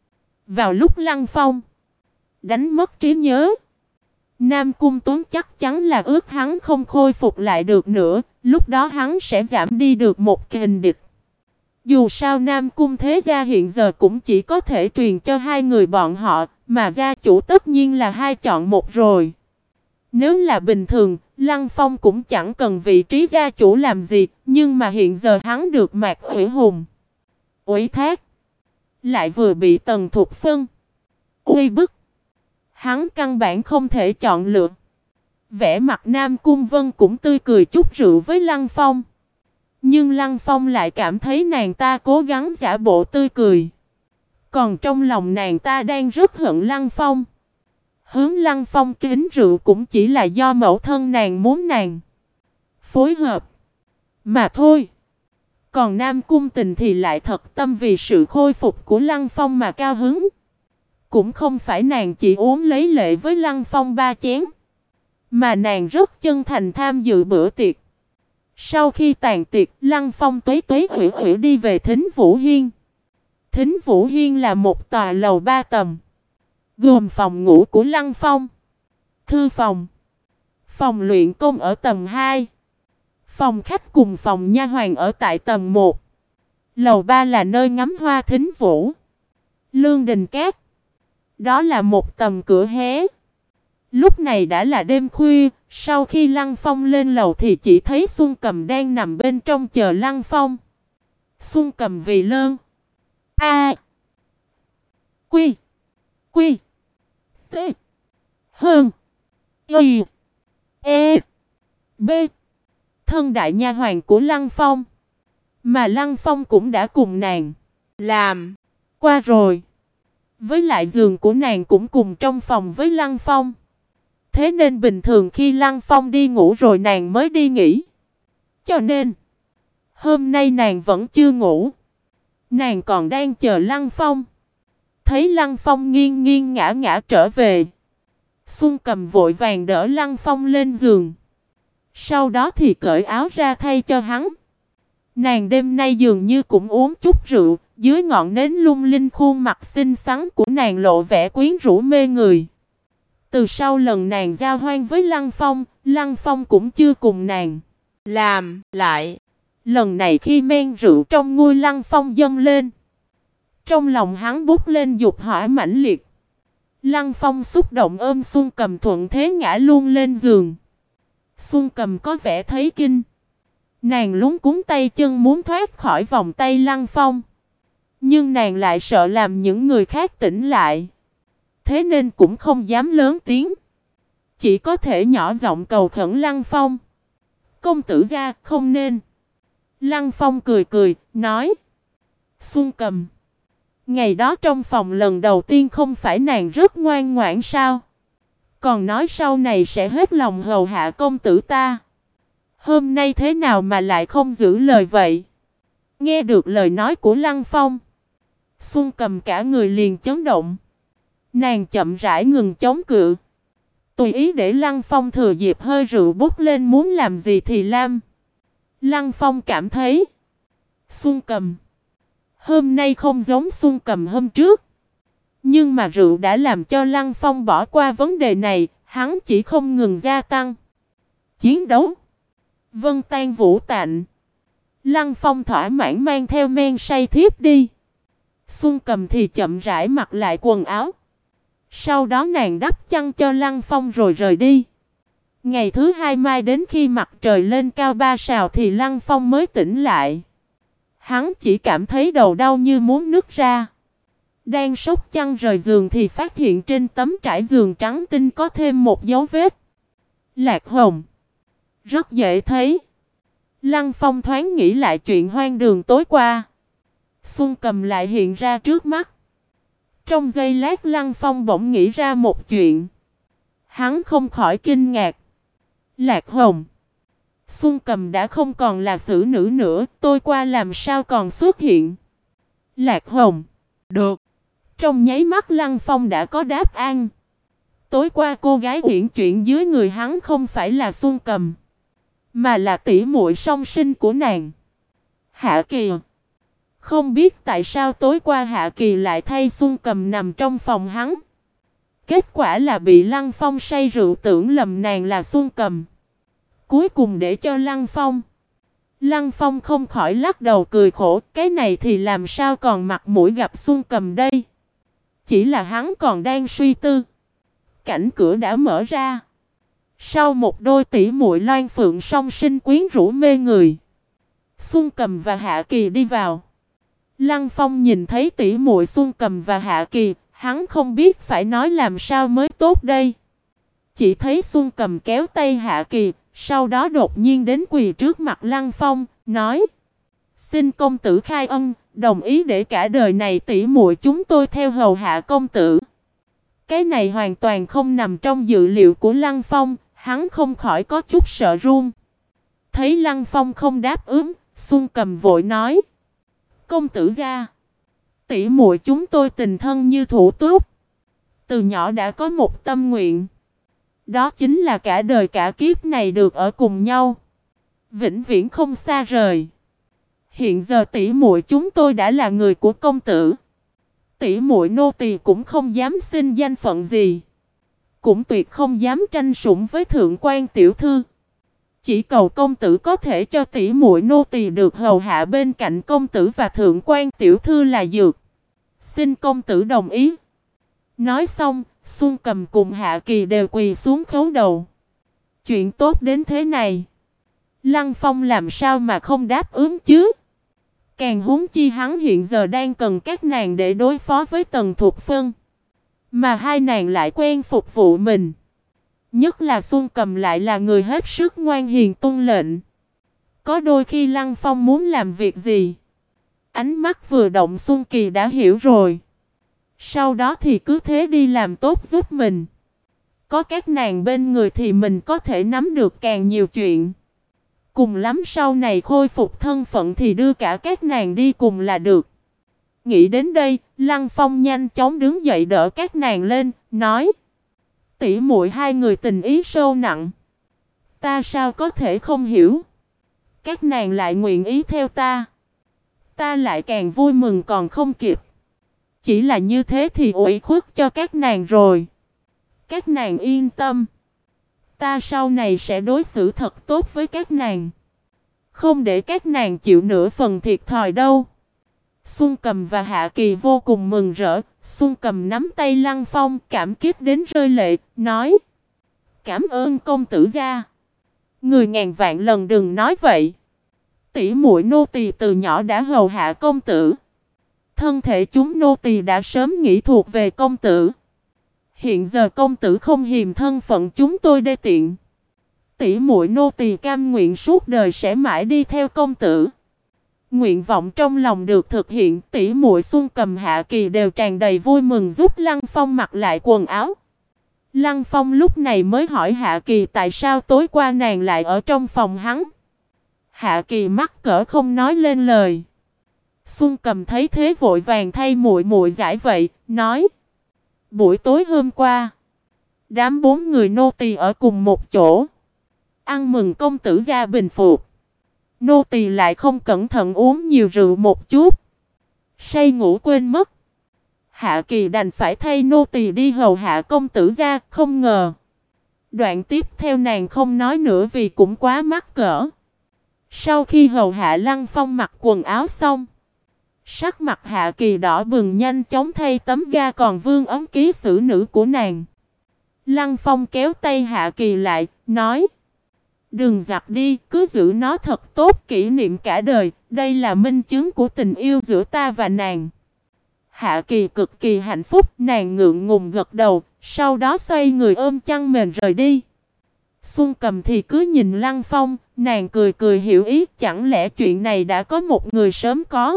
Vào lúc Lăng Phong đánh mất trí nhớ, Nam Cung Tuấn chắc chắn là ước hắn không khôi phục lại được nữa, lúc đó hắn sẽ giảm đi được một kình địch. Dù sao Nam Cung thế gia hiện giờ cũng chỉ có thể truyền cho hai người bọn họ, mà gia chủ tất nhiên là hai chọn một rồi. Nếu là bình thường, Lăng Phong cũng chẳng cần vị trí gia chủ làm gì, nhưng mà hiện giờ hắn được Mạc Ủy Hùng ủy thác, lại vừa bị Tần Thục Phân uy bức. Hắn căn bản không thể chọn lựa. Vẻ mặt Nam Cung Vân cũng tươi cười chút rượu với Lăng Phong. Nhưng Lăng Phong lại cảm thấy nàng ta cố gắng giả bộ tươi cười. Còn trong lòng nàng ta đang rất hận Lăng Phong. Hướng Lăng Phong kính rượu cũng chỉ là do mẫu thân nàng muốn nàng phối hợp mà thôi. Còn Nam Cung Tình thì lại thật tâm vì sự khôi phục của Lăng Phong mà cao hứng. Cũng không phải nàng chỉ uống lấy lệ với Lăng Phong 3 chén, mà nàng rất chân thành tham dự bữa tiệc. Sau khi tàn tiệc, Lăng Phong tuế hủy hủy đi về Thính Vũ Hiên. Thính Vũ Hiên là một tòa lầu 3 tầng, gồm phòng ngủ của Lăng Phong, thư phòng, phòng luyện công ở tầng 2, phòng khách cùng phòng nha hoàn ở tại tầng 1. Lầu 3 là nơi ngắm hoa Thính Vũ, Lương Đình Cát. Đó là một tầm cửa hé. Lúc này đã là đêm khuya, sau khi Lăng Phong lên lầu thì chỉ thấy Xuân Cầm đang nằm bên trong chờ Lăng Phong. Xuân Cầm vì lơn A Quy Quy T Hơn Y E B thân đại nha hoàn của Lăng Phong, mà Lăng Phong cũng đã cùng nàng làm qua rồi. Với lại giường của nàng cũng cùng trong phòng với Lăng Phong. Thế nên bình thường khi Lăng Phong đi ngủ rồi nàng mới đi nghỉ. Cho nên hôm nay nàng vẫn chưa ngủ. Nàng còn đang chờ Lăng Phong. Thấy Lăng Phong nghiêng nghiêng ngã ngã trở về, Xuân Cầm vội vàng đỡ Lăng Phong lên giường. Sau đó thì cởi áo ra thay cho hắn. Nàng đêm nay dường như cũng uống chút rượu. Dưới ngọn nến lung linh, khuôn mặt xinh xắn của nàng lộ vẻ quyến rũ mê người. Từ sau lần nàng giao hoan với Lăng Phong cũng chưa cùng nàng làm lại. Lần này khi men rượu trong nguôi Lăng Phong dâng lên, trong lòng hắn bút lên dục hỏa mãnh liệt. Lăng Phong xúc động ôm Xuân Cầm thuận thế ngã luôn lên giường. Xuân Cầm có vẻ thấy kinh. Nàng lúng cuống tay chân muốn thoát khỏi vòng tay Lăng Phong. Nhưng nàng lại sợ làm những người khác tỉnh lại. Thế nên cũng không dám lớn tiếng. Chỉ có thể nhỏ giọng cầu khẩn Lăng Phong. Công tử gia không nên. Lăng Phong cười cười, nói. Xuân Cầm, ngày đó trong phòng lần đầu tiên không phải nàng rất ngoan ngoãn sao? Còn nói sau này sẽ hết lòng hầu hạ công tử ta. Hôm nay thế nào mà lại không giữ lời vậy? Nghe được lời nói của Lăng Phong, Xuân Cầm cả người liền chấn động. Nàng chậm rãi ngừng chống cự, tùy ý để Lăng Phong thừa dịp hơi rượu bốc lên muốn làm gì thì làm. Lăng Phong cảm thấy Xuân Cầm hôm nay không giống Xuân Cầm hôm trước. Nhưng mà rượu đã làm cho Lăng Phong bỏ qua vấn đề này. Hắn chỉ không ngừng gia tăng chiến đấu. Vân tan vũ tạnh, Lăng Phong thỏa mãn mang theo men say thiếp đi. Xuân Cầm thì chậm rãi mặc lại quần áo. Sau đó nàng đắp chăn cho Lăng Phong rồi rời đi. Ngày thứ hai mai đến khi mặt trời lên cao 3 sào thì Lăng Phong mới tỉnh lại. Hắn chỉ cảm thấy đầu đau như muốn nứt ra. Đang xốc chăn rời giường thì phát hiện trên tấm trải giường trắng tinh có thêm một dấu vết lạc hồng. Rất dễ thấy. Lăng Phong thoáng nghĩ lại chuyện hoang đường tối qua. Xuân Cầm lại hiện ra trước mắt. Trong giây lát Lăng Phong bỗng nghĩ ra một chuyện. Hắn không khỏi kinh ngạc. Lạc hồng. Xuân Cầm đã không còn là xử nữ nữa. Tôi qua làm sao còn xuất hiện. Lạc hồng. Được. Trong nháy mắt Lăng Phong đã có đáp án. Tối qua cô gái uyển chuyển dưới người hắn không phải là Xuân Cầm, mà là tỷ muội song sinh của nàng, Hạ Kỳ. Không biết tại sao tối qua Hạ Kỳ lại thay Xuân Cầm nằm trong phòng hắn. Kết quả là bị Lăng Phong say rượu tưởng lầm nàng là Xuân Cầm. Cuối cùng để cho Lăng Phong không khỏi lắc đầu cười khổ, cái này thì làm sao còn mặt mũi gặp Xuân Cầm đây. Chỉ là hắn còn đang suy tư. Cảnh cửa đã mở ra. Sau một đôi tỷ muội Loan Phượng song sinh quyến rũ mê người, Xuân Cầm và Hạ Kỳ đi vào. Lăng Phong nhìn thấy tỷ muội Xuân Cầm và Hạ Kỳ, hắn không biết phải nói làm sao mới tốt đây. Chỉ thấy Xuân Cầm kéo tay Hạ Kỳ, sau đó đột nhiên đến quỳ trước mặt Lăng Phong, nói: "Xin công tử khai ân, đồng ý để cả đời này tỷ muội chúng tôi theo hầu hạ công tử." Cái này hoàn toàn không nằm trong dự liệu của Lăng Phong, hắn không khỏi có chút sợ run. Thấy Lăng Phong không đáp ứng, Xuân Cầm vội nói: "Công tử gia, tỷ muội chúng tôi tình thân như thủ túc, từ nhỏ đã có một tâm nguyện, đó chính là cả đời cả kiếp này được ở cùng nhau, vĩnh viễn không xa rời. Hiện giờ tỷ muội chúng tôi đã là người của công tử, tỷ muội nô tỳ cũng không dám xin danh phận gì, cũng tuyệt không dám tranh sủng với thượng quan tiểu thư. Chỉ cầu công tử có thể cho tỷ muội nô tỳ được hầu hạ bên cạnh công tử và thượng quan tiểu thư là dược. Xin công tử đồng ý." Nói xong, Xuân Cầm cùng Hạ Kỳ đều quỳ xuống khấu đầu. Chuyện tốt đến thế này, Lăng Phong làm sao mà không đáp ứng chứ? Càng huống chi hắn hiện giờ đang cần các nàng để đối phó với Tần Thục Phân, mà hai nàng lại quen phục vụ mình. Nhất là Xuân Cầm lại là người hết sức ngoan hiền tuân lệnh. Có đôi khi Lăng Phong muốn làm việc gì, ánh mắt vừa động Xuân Kỳ đã hiểu rồi. Sau đó thì cứ thế đi làm tốt giúp mình. Có các nàng bên người thì mình có thể nắm được càng nhiều chuyện. Cùng lắm sau này khôi phục thân phận thì đưa cả các nàng đi cùng là được. Nghĩ đến đây, Lăng Phong nhanh chóng đứng dậy đỡ các nàng lên, nói: "Tỷ muội hai người tình ý sâu nặng, ta sao có thể không hiểu. Các nàng lại nguyện ý theo ta, ta lại càng vui mừng còn không kịp. Chỉ là như thế thì ủy khuất cho các nàng rồi. Các nàng yên tâm, ta sau này sẽ đối xử thật tốt với các nàng, không để các nàng chịu nửa phần thiệt thòi đâu." Xuân Cầm và Hạ Kỳ vô cùng mừng rỡ. Xuân Cầm nắm tay Lăng Phong cảm kích đến rơi lệ, nói: "Cảm ơn công tử gia. Người ngàn vạn lần đừng nói vậy. Tỷ muội nô tỳ từ nhỏ đã hầu hạ công tử. Thân thể chúng nô tỳ đã sớm nghĩ thuộc về công tử. Hiện giờ công tử không hiềm thân phận chúng tôi đê tiện, tỷ muội nô tỳ cam nguyện suốt đời sẽ mãi đi theo công tử." Nguyện vọng trong lòng được thực hiện, tỷ muội Xuân Cầm Hạ Kỳ đều tràn đầy vui mừng giúp Lăng Phong mặc lại quần áo. Lăng Phong lúc này mới hỏi Hạ Kỳ tại sao tối qua nàng lại ở trong phòng hắn. Hạ Kỳ mắc cỡ không nói lên lời. Xuân Cầm thấy thế vội vàng thay muội muội giải vậy, nói: "Buổi tối hôm qua, đám 4 người nô tỳ ở cùng một chỗ, ăn mừng công tử gia bình phục. Nô tỳ lại không cẩn thận uống nhiều rượu một chút, say ngủ quên mất. Hạ Kỳ đành phải thay nô tỳ đi hầu hạ công tử gia, không ngờ." Đoạn tiếp theo nàng không nói nữa vì cũng quá mắc cỡ. Sau khi hầu hạ Lăng Phong mặc quần áo xong, sắc mặt Hạ Kỳ đỏ bừng, nhanh chóng thay tấm ga còn vương ấm ký xử nữ của nàng. Lăng Phong kéo tay Hạ Kỳ lại, nói: "Đừng giặt đi, cứ giữ nó thật tốt kỷ niệm cả đời, đây là minh chứng của tình yêu giữa ta và nàng." Hạ Kỳ cực kỳ hạnh phúc, nàng ngượng ngùng gật đầu, sau đó xoay người ôm chăn mền rời đi. Xuân Cầm thì cứ nhìn Lăng Phong, nàng cười cười hiểu ý, chẳng lẽ chuyện này đã có một người sớm có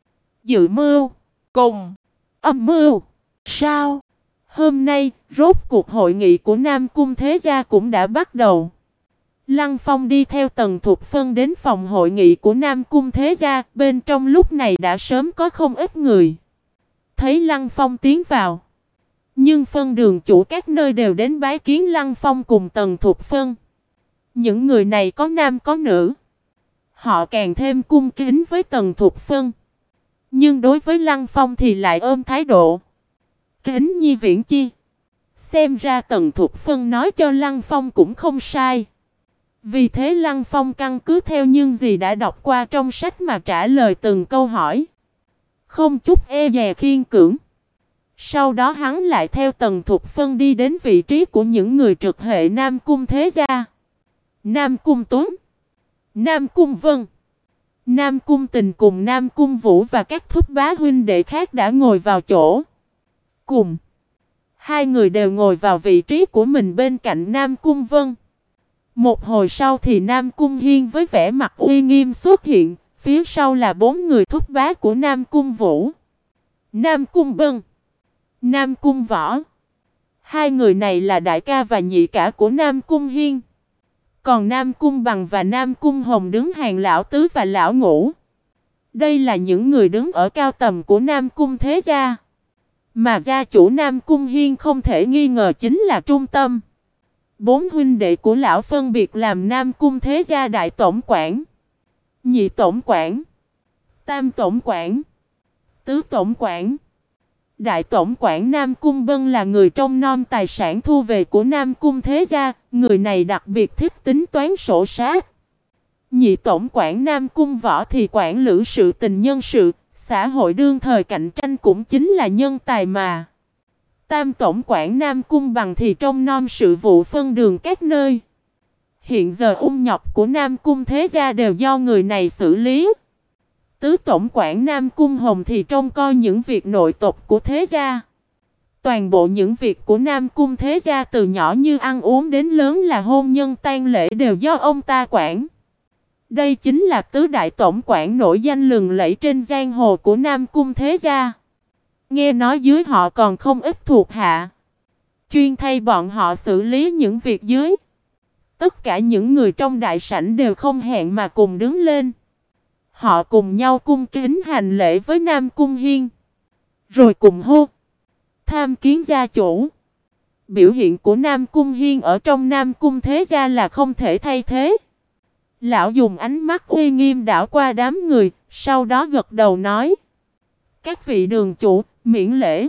dự mưu, cùng âm mưu sao? Hôm nay, rốt cuộc hội nghị của Nam Cung Thế Gia cũng đã bắt đầu. Lăng Phong đi theo Tần Thục Phân đến phòng hội nghị của Nam Cung Thế Gia, bên trong lúc này đã sớm có không ít người. Thấy Lăng Phong tiến vào, nhưng phân đường chủ các nơi đều đến bái kiến Lăng Phong cùng Tần Thục Phân. Những người này có nam có nữ, họ càng thêm cung kính với Tần Thục Phân. Nhưng đối với Lăng Phong thì lại ôm thái độ kính nhi viễn chi. Xem ra Tần Thục Phân nói cho Lăng Phong cũng không sai. Vì thế Lăng Phong căn cứ theo những gì đã đọc qua trong sách mà trả lời từng câu hỏi. Không chút e dè khiên cưỡng. Sau đó hắn lại theo Tần Thục Phân đi đến vị trí của những người trực hệ Nam Cung Thế Gia. Nam Cung Tuấn, Nam Cung Vân, Nam Cung Tình cùng Nam Cung Vũ và các thúc bá huynh đệ khác đã ngồi vào chỗ. Cùng, hai người đều ngồi vào vị trí của mình bên cạnh Nam Cung Vân. Một hồi sau thì Nam Cung Hiên với vẻ mặt uy nghiêm xuất hiện, phía sau là 4 người thúc bá của Nam Cung Vũ, Nam Cung Vân, Nam Cung Võ. Hai người này là đại ca và nhị cả của Nam Cung Hiên. Còn Nam Cung Bằng và Nam Cung Hồng đứng hàng lão tứ và lão ngũ. Đây là những người đứng ở cao tầm của Nam Cung Thế Gia. Mà gia chủ Nam Cung Hiên không thể nghi ngờ chính là trung tâm. 4 huynh đệ của lão phân biệt làm Nam Cung Thế Gia đại tổng quản, nhị tổng quản, tam tổng quản, tứ tổng quản. Đại tổng quản Nam Cung Bân là người trông nom tài sản thu về của Nam Cung Thế Gia, người này đặc biệt thích tính toán sổ sách. Nhị tổng quản Nam Cung Võ thì quản lữ sự tình nhân sự, xã hội đương thời cạnh tranh cũng chính là nhân tài mà. Tam tổng quản Nam Cung Bằng thì trông nom sự vụ phân đường các nơi. Hiện giờ nhọc của Nam Cung Thế Gia đều do người này xử lý. Tứ tổng quản Nam Cung Hồng thì trông coi những việc nội tộc của Thế Gia. Toàn bộ những việc của Nam Cung Thế Gia từ nhỏ như ăn uống đến lớn là hôn nhân tang lễ đều do ông ta quản. Đây chính là tứ đại tổng quản nổi danh lừng lẫy trên giang hồ của Nam Cung Thế Gia. Nghe nói dưới họ còn không ít thuộc hạ, chuyên thay bọn họ xử lý những việc dưới. Tất cả những người trong đại sảnh đều không hẹn mà cùng đứng lên. Họ cùng nhau cung kính hành lễ với Nam Cung Hiên, rồi cùng hô: tham kiến gia chủ. Biểu hiện của Nam Cung Hiên ở trong Nam Cung Thế Gia là không thể thay thế. Lão dùng ánh mắt uy nghiêm đảo qua đám người, sau đó gật đầu nói: các vị đường chủ, miễn lễ.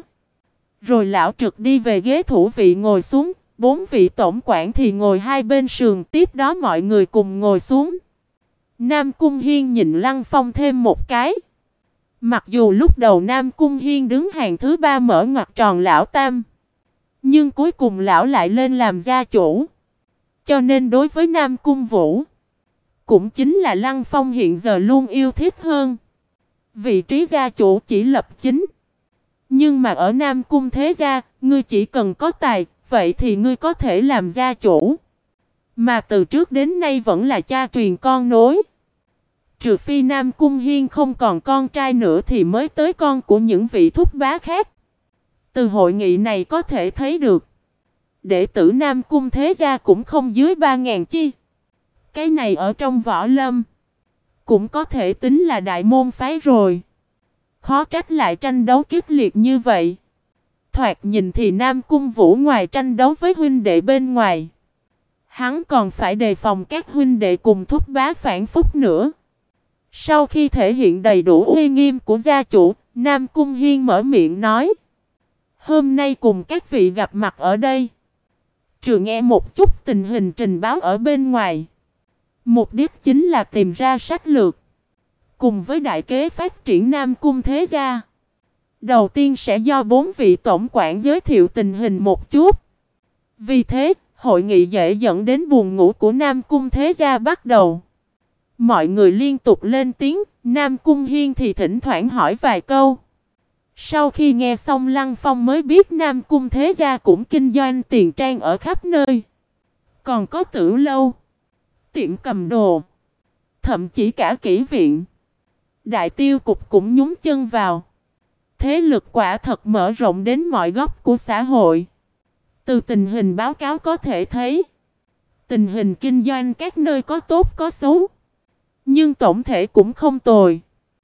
Rồi lão trực đi về ghế thủ vị ngồi xuống, 4 vị tổng quản thì ngồi hai bên sườn, tiếp đó mọi người cùng ngồi xuống. Nam Cung Hiên nhìn Lăng Phong thêm một cái. Mặc dù lúc đầu Nam Cung Hiên đứng hàng thứ 3 mở ngoặc tròn lão tam, nhưng cuối cùng lão lại lên làm gia chủ. Cho nên đối với Nam Cung Vũ, cũng chính là Lăng Phong hiện giờ luôn yêu thích hơn. Vị trí gia chủ chỉ lập chính. Nhưng mà ở Nam Cung Thế Gia, ngươi chỉ cần có tài, vậy thì ngươi có thể làm gia chủ. Mà từ trước đến nay vẫn là cha truyền con nối. Trừ phi Nam Cung Hiên không còn con trai nữa thì mới tới con của những vị thúc bá khác. Từ hội nghị này có thể thấy được, đệ tử Nam Cung Thế Gia cũng không dưới 3.000 chi. Cái này ở trong võ lâm cũng có thể tính là đại môn phái rồi. Khó trách lại tranh đấu kịch liệt như vậy. Thoạt nhìn thì Nam Cung Vũ ngoài tranh đấu với huynh đệ bên ngoài, hắn còn phải đề phòng các huynh đệ cùng thúc bá phản phúc nữa. Sau khi thể hiện đầy đủ uy nghiêm của gia chủ, Nam Cung Hiên mở miệng nói: hôm nay cùng các vị gặp mặt ở đây, trừ nghe một chút tình hình trình báo ở bên ngoài, mục đích chính là tìm ra sách lược, cùng với đại kế phát triển Nam Cung Thế Gia. Đầu tiên sẽ do 4 vị tổng quản giới thiệu tình hình một chút. Vì thế, hội nghị dễ dẫn đến buồn ngủ của Nam Cung Thế Gia bắt đầu. Mọi người liên tục lên tiếng, Nam Cung Hiên thì thỉnh thoảng hỏi vài câu. Sau khi nghe xong Lăng Phong mới biết Nam Cung Thế Gia cũng kinh doanh tiền trang ở khắp nơi. Còn có tử lâu, tiệm cầm đồ, thậm chí cả kỹ viện. Đại tiêu cục cũng nhúng chân vào. Thế lực quả thật mở rộng đến mọi góc của xã hội. Từ tình hình báo cáo có thể thấy, tình hình kinh doanh các nơi có tốt có xấu, nhưng tổng thể cũng không tồi.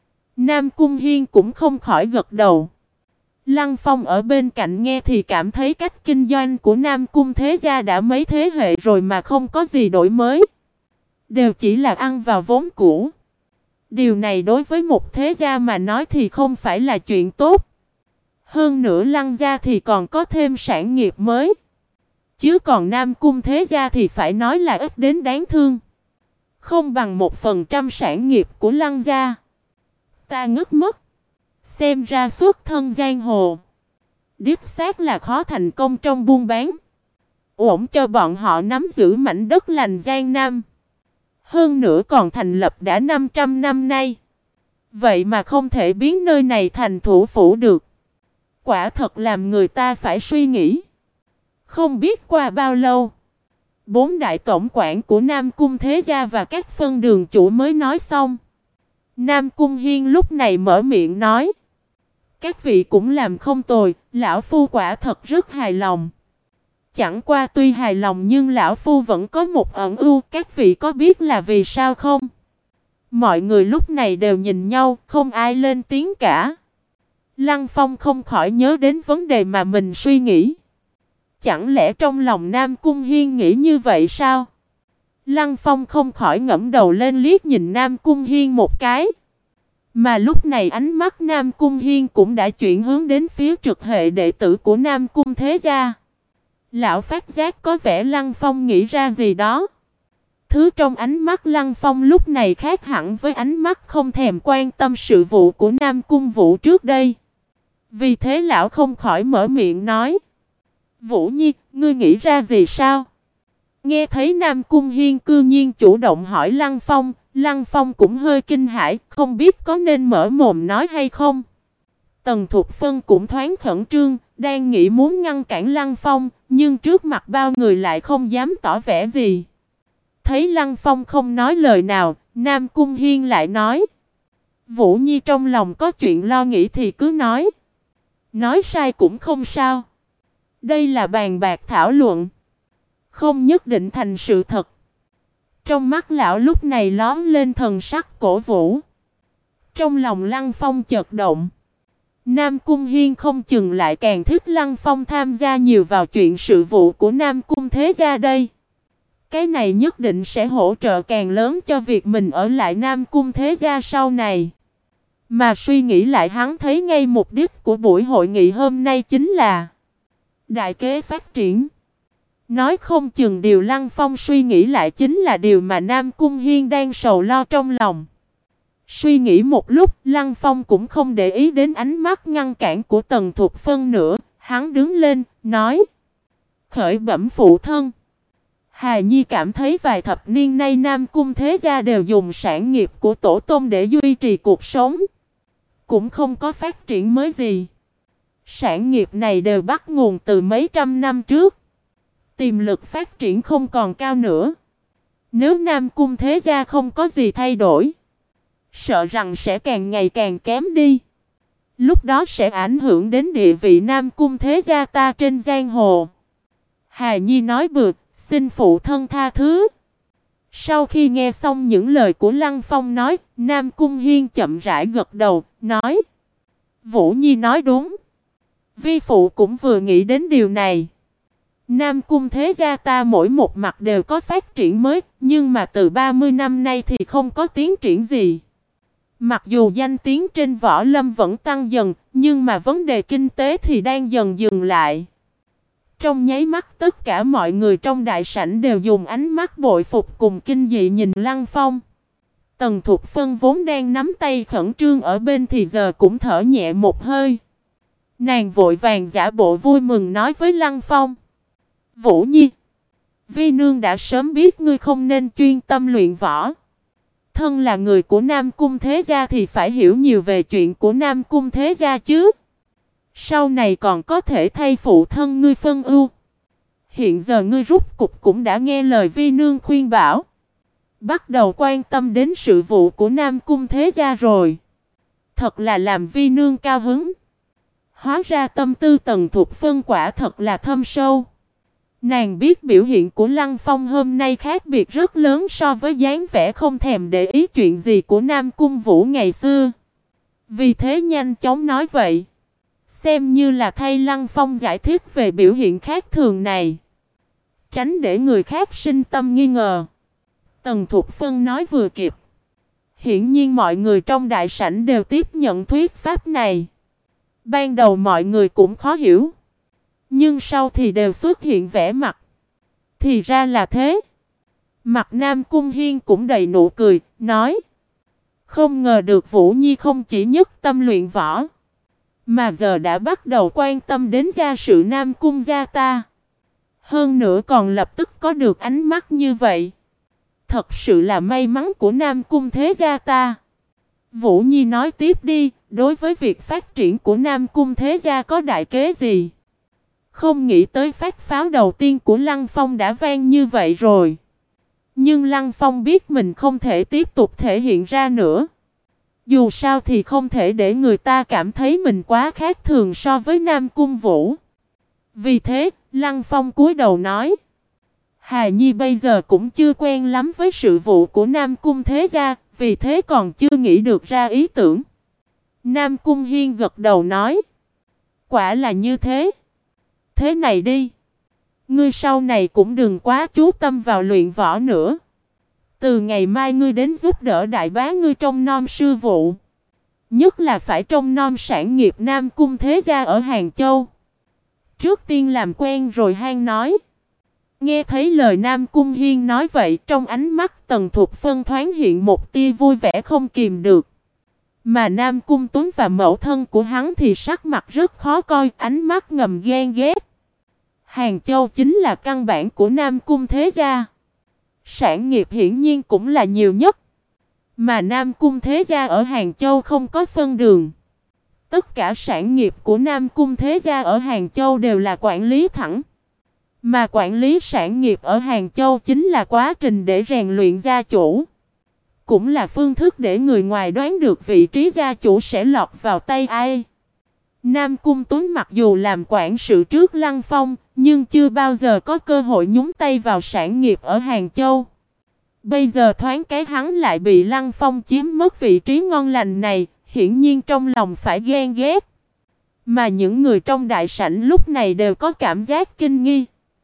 Nam Cung Hiên cũng không khỏi gật đầu. Lăng Phong ở bên cạnh nghe thì cảm thấy cách kinh doanh của Nam Cung Thế Gia đã mấy thế hệ rồi mà không có gì đổi mới, đều chỉ là ăn vào vốn cũ. Điều này đối với một thế gia mà nói thì không phải là chuyện tốt. Hơn nữa Lăng gia thì còn có thêm sản nghiệp mới. Chứ còn Nam Cung thế gia thì phải nói là ít đến đáng thương. Không bằng 1% sản nghiệp của Lăng gia. Ta ngất mất. Xem ra xuất thân giang hồ. Đích xác là khó thành công trong buôn bán. Ổn cho bọn họ nắm giữ mảnh đất lành Giang Nam. Hơn nữa còn thành lập đã 500 năm nay. Vậy mà không thể biến nơi này thành thủ phủ được. Quả thật làm người ta phải suy nghĩ. Không biết qua bao lâu, 4 đại tổng quản của Nam Cung thế gia và các phân đường chủ mới nói xong. Nam Cung Hiên lúc này mở miệng nói: các vị cũng làm không tồi, lão phu quả thật rất hài lòng. Chẳng qua tuy hài lòng nhưng lão phu vẫn có một ẩn ưu, các vị có biết là vì sao không? Mọi người lúc này đều nhìn nhau, không ai lên tiếng cả. Lăng Phong không khỏi nhớ đến vấn đề mà mình suy nghĩ. Chẳng lẽ trong lòng Nam Cung Hiên nghĩ như vậy sao? Lăng Phong không khỏi ngẩng đầu lên liếc nhìn Nam Cung Hiên một cái. Mà lúc này ánh mắt Nam Cung Hiên cũng đã chuyển hướng đến phía trực hệ đệ tử của Nam Cung thế gia. Lão phát giác có vẻ Lăng Phong nghĩ ra gì đó. Thứ trong ánh mắt Lăng Phong lúc này khác hẳn với ánh mắt không thèm quan tâm sự vụ của Nam Cung Vũ trước đây. Vì thế lão không khỏi mở miệng nói: Vũ Nhi, ngươi nghĩ ra gì sao? Nghe thấy Nam Cung Hiên cư nhiên chủ động hỏi Lăng Phong cũng hơi kinh hãi, không biết có nên mở mồm nói hay không. Tần Thục Phân cũng thoáng khẩn trương, đang nghĩ muốn ngăn cản Lăng Phong, nhưng trước mặt bao người lại không dám tỏ vẻ gì. Thấy Lăng Phong không nói lời nào, Nam Cung Hiên lại nói: Vũ Nhi trong lòng có chuyện lo nghĩ thì cứ nói. Nói sai cũng không sao. Đây là bàn bạc thảo luận, không nhất định thành sự thật. Trong mắt lão lúc này lóe lên thần sắc cổ vũ. Trong lòng Lăng Phong chợt động. Nam Cung Hiên không chừng lại càng thích Lăng Phong tham gia nhiều vào chuyện sự vụ của Nam Cung thế gia đây. Cái này nhất định sẽ hỗ trợ càng lớn cho việc mình ở lại Nam Cung thế gia sau này. Mà suy nghĩ lại hắn thấy ngay mục đích của buổi hội nghị hôm nay chính là đại kế phát triển. Nói không chừng điều Lăng Phong suy nghĩ lại chính là điều mà Nam Cung Hiên đang sầu lo trong lòng. Suy nghĩ một lúc, Lăng Phong cũng không để ý đến ánh mắt ngăn cản của Tần Thục Phân nữa. Hắn đứng lên, nói: khởi bẩm phụ thân. Hà Nhi cảm thấy vài thập niên nay Nam Cung thế gia đều dùng sản nghiệp của tổ tông để duy trì cuộc sống. Cũng không có phát triển mới gì. Sản nghiệp này đều bắt nguồn từ mấy trăm năm trước. Tiềm lực phát triển không còn cao nữa. Nếu Nam Cung thế gia không có gì thay đổi, sợ rằng sẽ càng ngày càng kém đi. Lúc đó sẽ ảnh hưởng đến địa vị Nam Cung thế gia ta trên giang hồ. Hà Nhi nói bừa, xin phụ thân tha thứ. Sau khi nghe xong những lời của Lăng Phong nói, Nam Cung Hiên chậm rãi gật đầu, nói: Vũ Nhi nói đúng. Vi phụ cũng vừa nghĩ đến điều này. Nam Cung thế gia ta mỗi một mặt đều có phát triển mới, nhưng mà từ 30 năm nay thì không có tiến triển gì. Mặc dù danh tiếng trên võ lâm vẫn tăng dần, nhưng mà vấn đề kinh tế thì đang dần dừng lại. Trong nháy mắt tất cả mọi người trong đại sảnh đều dùng ánh mắt bội phục cùng kinh dị nhìn Lăng Phong. Tần Thục Phân vốn đang nắm tay khẩn trương ở bên thì giờ cũng thở nhẹ một hơi. Nàng vội vàng giả bộ vui mừng nói với Lăng Phong: Vũ Nhi, Vi Nương đã sớm biết ngươi không nên chuyên tâm luyện võ. Thân là người của Nam Cung thế gia thì phải hiểu nhiều về chuyện của Nam Cung thế gia chứ. Sau này còn có thể thay phụ thân ngươi phân ưu. Hiện giờ ngươi rút cục cũng đã nghe lời Vi Nương khuyên bảo, bắt đầu quan tâm đến sự vụ của Nam Cung thế gia rồi. Thật là làm Vi Nương cao hứng. Hóa ra tâm tư Tần Thục Phân quả thật là thâm sâu. Nàng biết biểu hiện của Lăng Phong hôm nay khác biệt rất lớn so với dáng vẻ không thèm để ý chuyện gì của Nam Cung Vũ ngày xưa. Vì thế nhanh chóng nói vậy, xem như là thay Lăng Phong giải thích về biểu hiện khác thường này, tránh để người khác sinh tâm nghi ngờ. Tần Thục Phân nói vừa kịp. Hiển nhiên mọi người trong đại sảnh đều tiếp nhận thuyết pháp này. Ban đầu mọi người cũng khó hiểu. Nhưng sau thì đều xuất hiện vẻ mặt. Thì ra là thế. Mặt Nam Cung Hiên cũng đầy nụ cười, nói. Không ngờ được Vũ Nhi không chỉ nhất tâm luyện võ, mà giờ đã bắt đầu quan tâm đến gia sự Nam Cung gia ta. Hơn nữa còn lập tức có được ánh mắt như vậy. Thật sự là may mắn của Nam Cung thế gia ta. Vũ Nhi nói tiếp đi, đối với việc phát triển của Nam Cung thế gia có đại kế gì? Không nghĩ tới phát pháo đầu tiên của Lăng Phong đã vang như vậy rồi. Nhưng Lăng Phong biết mình không thể tiếp tục thể hiện ra nữa. Dù sao thì không thể để người ta cảm thấy mình quá khác thường so với Nam Cung Vũ. Vì thế, Lăng Phong cúi đầu nói. Hà Nhi bây giờ cũng chưa quen lắm với sự vụ của Nam Cung thế gia, vì thế còn chưa nghĩ được ra ý tưởng. Nam Cung Hiên gật đầu nói. Quả là như thế. Thế này đi. Ngươi sau này cũng đừng quá chú tâm vào luyện võ nữa. Từ ngày mai ngươi đến giúp đỡ đại bá ngươi trông nom sư vụ. Nhất là phải trông nom sản nghiệp Nam Cung thế gia ở Hàng Châu. Trước tiên làm quen rồi hang nói. Nghe thấy lời Nam Cung Hiên nói vậy, trong ánh mắt Tần Thục Phân thoáng hiện một tia vui vẻ không kìm được. Mà Nam Cung Tuấn và mẫu thân của hắn thì sắc mặt rất khó coi, ánh mắt ngầm ghen ghét. Hàng Châu chính là căn bản của Nam Cung thế gia. Sản nghiệp hiển nhiên cũng là nhiều nhất. Mà Nam Cung thế gia ở Hàng Châu không có phân đường. Tất cả sản nghiệp của Nam Cung thế gia ở Hàng Châu đều là quản lý thẳng. Mà quản lý sản nghiệp ở Hàng Châu chính là quá trình để rèn luyện gia chủ. Cũng là phương thức để người ngoài đoán được vị trí gia chủ sẽ lọt vào tay ai. Nam Cung Tuấn mặc dù làm quản sự trước Lăng Phong, nhưng chưa bao giờ có cơ hội nhúng tay vào sản nghiệp ở Hàng Châu. Bây giờ thoáng cái hắn lại bị Lăng Phong chiếm mất vị trí ngon lành này, hiển nhiên trong lòng phải ghen ghét. Mà những người trong đại sảnh lúc này đều có cảm giác kinh nghi.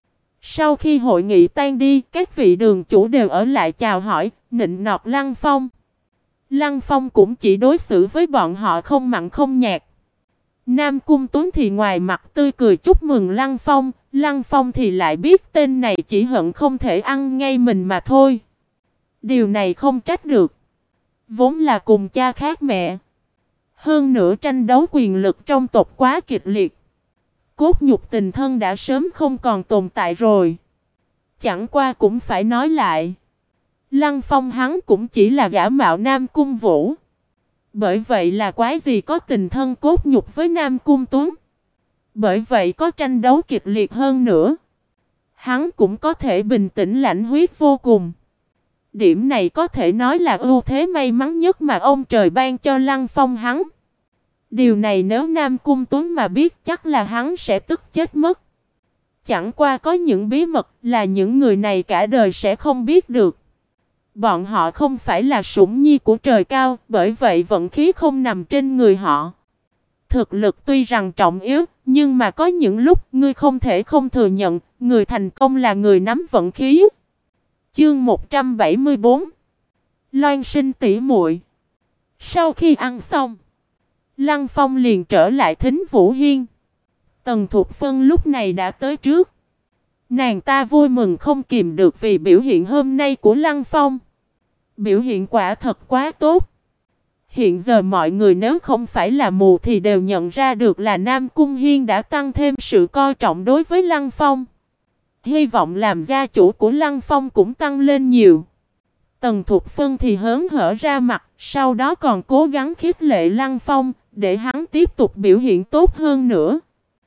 Sau khi hội nghị tan đi, các vị đường chủ đều ở lại chào hỏi, nịnh nọt Lăng Phong. Lăng Phong cũng chỉ đối xử với bọn họ không mặn không nhạt. Nam Cung Tuấn thì ngoài mặt tươi cười chúc mừng Lăng Phong thì lại biết tên này chỉ hận không thể ăn ngay mình mà thôi. Điều này không trách được. Vốn là cùng cha khác mẹ. Hơn nữa tranh đấu quyền lực trong tộc quá kịch liệt. Cốt nhục tình thân đã sớm không còn tồn tại rồi. Chẳng qua cũng phải nói lại. Lăng Phong hắn cũng chỉ là giả mạo Nam Cung Vũ. Bởi vậy là quái gì có tình thân cốt nhục với Nam Cung Tuấn. Bởi vậy có tranh đấu kịch liệt hơn nữa. Hắn cũng có thể bình tĩnh lãnh huyết vô cùng. Điểm này có thể nói là ưu thế may mắn nhất mà ông trời ban cho Lăng Phong hắn. Điều này nếu Nam Cung Tuấn mà biết chắc là hắn sẽ tức chết mất. Chẳng qua có những bí mật là những người này cả đời sẽ không biết được. Bọn họ không phải là sủng nhi của trời cao, bởi vậy vận khí không nằm trên người họ. Thực lực tuy rằng trọng yếu, nhưng mà có những lúc ngươi không thể không thừa nhận, người thành công là người nắm vận khí. Chương 174 Loan sinh tỷ muội. Sau khi ăn xong, Lăng Phong liền trở lại Thính Vũ Hiên. Tần Thục Phân lúc này đã tới trước. Nàng ta vui mừng không kìm được vì biểu hiện hôm nay của Lăng Phong. Biểu hiện quả thật quá tốt. Hiện giờ mọi người nếu không phải là mù thì đều nhận ra được là Nam Cung Hiên đã tăng thêm sự coi trọng đối với Lăng Phong. Hy vọng làm gia chủ của Lăng Phong cũng tăng lên nhiều. Tần Thục Phân thì hớn hở ra mặt, sau đó còn cố gắng khích lệ Lăng Phong, để hắn tiếp tục biểu hiện tốt hơn nữa.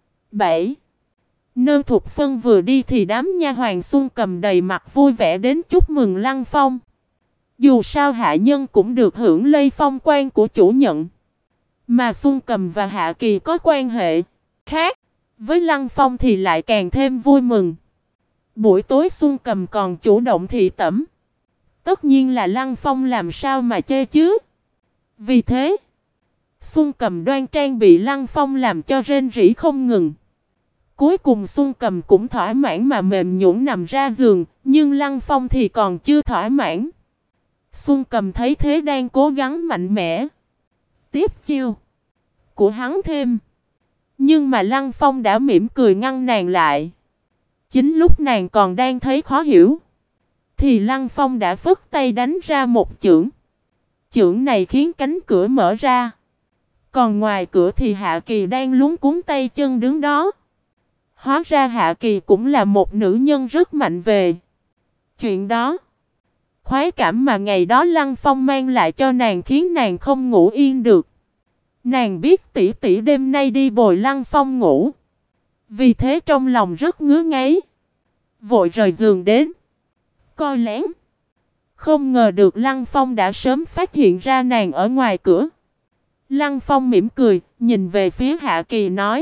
7. Nơ Thục Phân vừa đi thì đám nha hoàn Xuân Cầm đầy mặt vui vẻ đến chúc mừng Lăng Phong. Dù sao hạ nhân cũng được hưởng lây phong quan của chủ nhận. Mà Xuân Cầm và Hạ Kỳ có quan hệ khác. Với Lăng Phong thì lại càng thêm vui mừng. Buổi tối Xuân Cầm còn chủ động thị tẩm. Tất nhiên là Lăng Phong làm sao mà chê chứ. Vì thế, Xuân Cầm đoan trang bị Lăng Phong làm cho rên rỉ không ngừng. Cuối cùng Xuân Cầm cũng thỏa mãn mà mềm nhũn nằm ra giường, nhưng Lăng Phong thì còn chưa thỏa mãn. Xuân Cầm thấy thế đang cố gắng mạnh mẽ tiếp chiêu của hắn thêm. Nhưng mà Lăng Phong đã mỉm cười ngăn nàng lại. Chính lúc nàng còn đang thấy khó hiểu, thì Lăng Phong đã phất tay đánh ra một chưởng. Chưởng này khiến cánh cửa mở ra. Còn ngoài cửa thì Hạ Kỳ đang luống cuống tay chân đứng đó. Hóa ra Hạ Kỳ cũng là một nữ nhân rất mạnh về chuyện đó. Khoái cảm mà ngày đó Lăng Phong mang lại cho nàng khiến nàng không ngủ yên được. Nàng biết tỷ tỷ đêm nay đi bồi Lăng Phong ngủ. Vì thế trong lòng rất ngứa ngáy. Vội rời giường đến coi lén. Không ngờ được Lăng Phong đã sớm phát hiện ra nàng ở ngoài cửa. Lăng Phong mỉm cười, nhìn về phía Hạ Kỳ nói: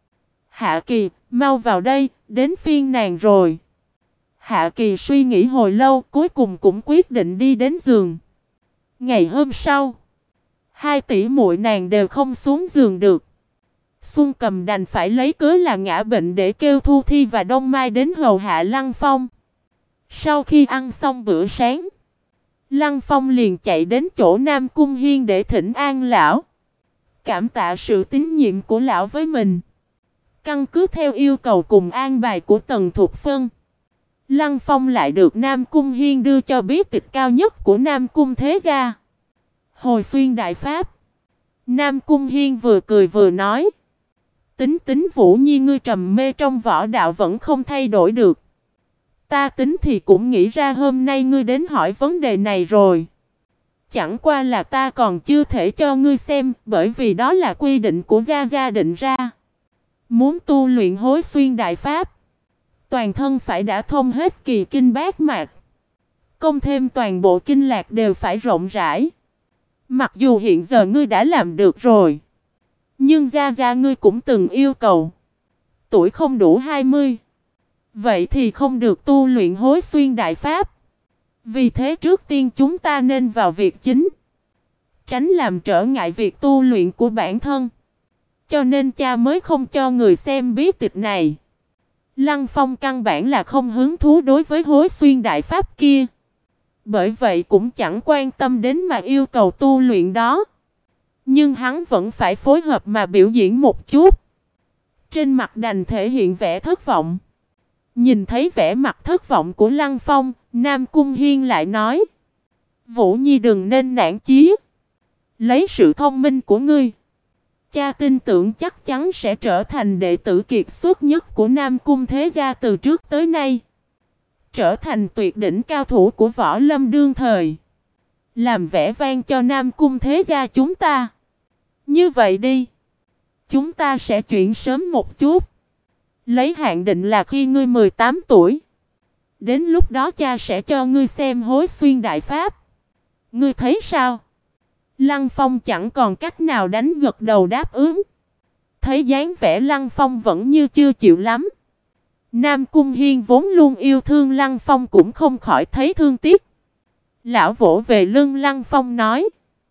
Hạ Kỳ, mau vào đây, đến phiên nàng rồi. Hạ Kỳ suy nghĩ hồi lâu, cuối cùng cũng quyết định đi đến giường. Ngày hôm sau, hai tỷ muội nàng đều không xuống giường được. Xuân Cầm đành phải lấy cớ là ngã bệnh để kêu Thu Thi và Đông Mai đến hầu hạ Lăng Phong. Sau khi ăn xong bữa sáng, Lăng Phong liền chạy đến chỗ Nam Cung Hiên để thỉnh an lão, cảm tạ sự tín nhiệm của lão với mình. Căn cứ theo yêu cầu cùng an bài của Tần Thục Phân, Lăng Phong lại được Nam Cung Hiên đưa cho bí tịch cao nhất của Nam Cung Thế Gia, Hồi Xuyên Đại Pháp. Nam Cung Hiên vừa cười vừa nói: Tính Vũ Nhi ngươi trầm mê trong võ đạo vẫn không thay đổi được. Ta tính thì cũng nghĩ ra hôm nay ngươi đến hỏi vấn đề này rồi. Chẳng qua là ta còn chưa thể cho ngươi xem, bởi vì đó là quy định của Gia Gia định ra. Muốn tu luyện Hối Xuyên Đại Pháp, toàn thân phải đã thông hết kỳ kinh bát mạch, công thêm toàn bộ kinh lạc đều phải rộng rãi. Mặc dù hiện giờ ngươi đã làm được rồi, nhưng Gia Gia ngươi cũng từng yêu cầu. Tuổi không đủ 20, vậy thì không được tu luyện Hối Xuyên Đại Pháp. Vì thế trước tiên chúng ta nên vào việc chính, tránh làm trở ngại việc tu luyện của bản thân. Cho nên cha mới không cho người xem bí tịch này. Lăng Phong căn bản là không hứng thú đối với Hối Xuyên Đại Pháp kia, bởi vậy cũng chẳng quan tâm đến mà yêu cầu tu luyện đó. Nhưng hắn vẫn phải phối hợp mà biểu diễn một chút. Trên mặt đành thể hiện vẻ thất vọng. Nhìn thấy vẻ mặt thất vọng của Lăng Phong, Nam Cung Hiên lại nói: Vũ Nhi đừng nên nản chí. Lấy sự thông minh của ngươi, cha tin tưởng chắc chắn sẽ trở thành đệ tử kiệt xuất nhất của Nam Cung Thế Gia từ trước tới nay. Trở thành tuyệt đỉnh cao thủ của võ lâm đương thời. Làm vẻ vang cho Nam Cung Thế Gia chúng ta. Như vậy đi, chúng ta sẽ chuyển sớm một chút. Lấy hạn định là khi ngươi 18 tuổi. Đến lúc đó cha sẽ cho ngươi xem Hối Xuyên Đại Pháp. Ngươi thấy sao? Lăng Phong chẳng còn cách nào đánh gật đầu đáp ứng. Thấy dáng vẻ Lăng Phong vẫn như chưa chịu lắm, Nam Cung Hiên vốn luôn yêu thương Lăng Phong cũng không khỏi thấy thương tiếc. Lão vỗ về lưng Lăng Phong nói: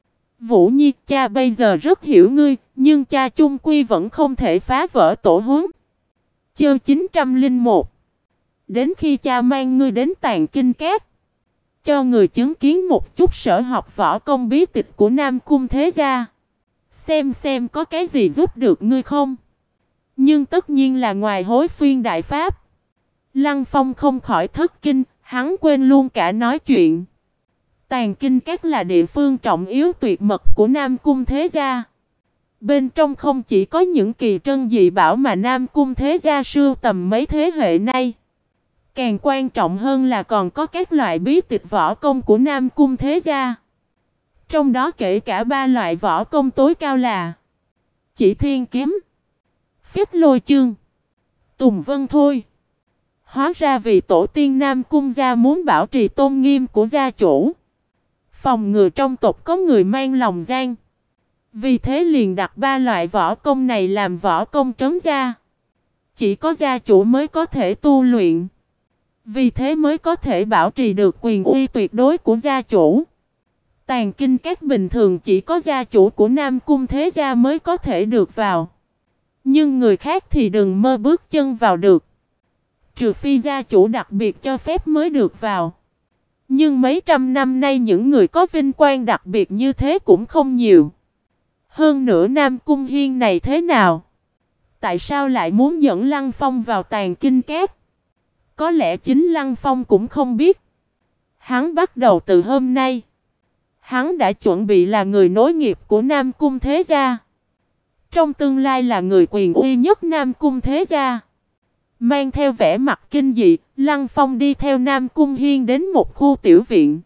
Vũ Nhi, cha bây giờ rất hiểu ngươi, nhưng cha chung quy vẫn không thể phá vỡ tổ huống. Chương 901. Đến khi cha mang ngươi đến Tàn Kinh Cát, cho người chứng kiến một chút sở học võ công bí tịch của Nam Cung Thế Gia, xem có cái gì giúp được ngươi không. Nhưng tất nhiên là ngoài Hối Xuyên Đại Pháp. Lăng Phong không khỏi thất kinh, hắn quên luôn cả nói chuyện. Tàn Kinh Cát là địa phương trọng yếu tuyệt mật của Nam Cung Thế Gia. Bên trong không chỉ có những kỳ trân dị bảo mà Nam Cung Thế Gia sưu tầm mấy thế hệ nay. Càng quan trọng hơn là còn có các loại bí tịch võ công của Nam Cung Thế Gia. Trong đó kể cả 3 loại võ công tối cao là Chỉ Thiên Kiếm, Phích Lôi Chương, Tùng Vân thôi. Hóa ra vì tổ tiên Nam Cung gia muốn bảo trì tôn nghiêm của gia chủ, phòng ngừa trong tộc có người mang lòng gian. Vì thế liền đặt 3 loại võ công này làm võ công trấn gia. Chỉ có gia chủ mới có thể tu luyện. Vì thế mới có thể bảo trì được quyền uy tuyệt đối của gia chủ. Tàn Kinh Cát bình thường chỉ có gia chủ của Nam Cung Thế Gia mới có thể được vào. Nhưng người khác thì đừng mơ bước chân vào được. Trừ phi gia chủ đặc biệt cho phép mới được vào. Nhưng mấy trăm năm nay những người có vinh quang đặc biệt như thế cũng không nhiều. Hơn nữa Nam Cung Hiên này thế nào? Tại sao lại muốn dẫn Lăng Phong vào Tàn Kinh Các? Có lẽ chính Lăng Phong cũng không biết. Hắn bắt đầu từ hôm nay. Hắn đã chuẩn bị là người nối nghiệp của Nam Cung Thế Gia. Trong tương lai là người quyền uy nhất Nam Cung Thế Gia. Mang theo vẻ mặt kinh dị, Lăng Phong đi theo Nam Cung Hiên đến một khu tiểu viện.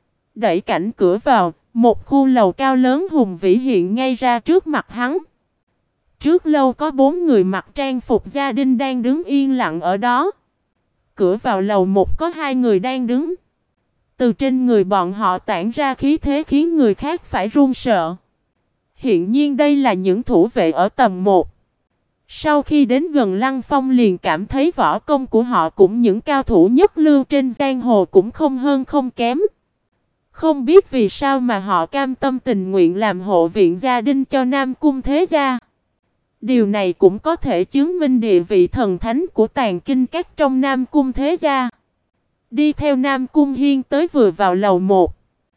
Đẩy cảnh cửa vào, một khu lầu cao lớn hùng vĩ hiện ngay ra trước mặt hắn. Trước lâu có 4 người mặc trang phục gia đình đang đứng yên lặng ở đó. Cửa vào lầu 1 có 2 người đang đứng. Từ trên người bọn họ tản ra khí thế khiến người khác phải run sợ. Hiện nhiên đây là những thủ vệ ở tầng 1. Sau khi đến gần Lăng Phong liền cảm thấy võ công của họ cũng những cao thủ nhất lưu trên giang hồ cũng không hơn không kém. Không biết vì sao mà họ cam tâm tình nguyện làm hộ viện gia đình cho Nam Cung Thế Gia. Điều này cũng có thể chứng minh địa vị thần thánh của Tàn Kinh Các trong Nam Cung Thế Gia. Đi theo Nam Cung Hiên tới vừa vào lầu 1.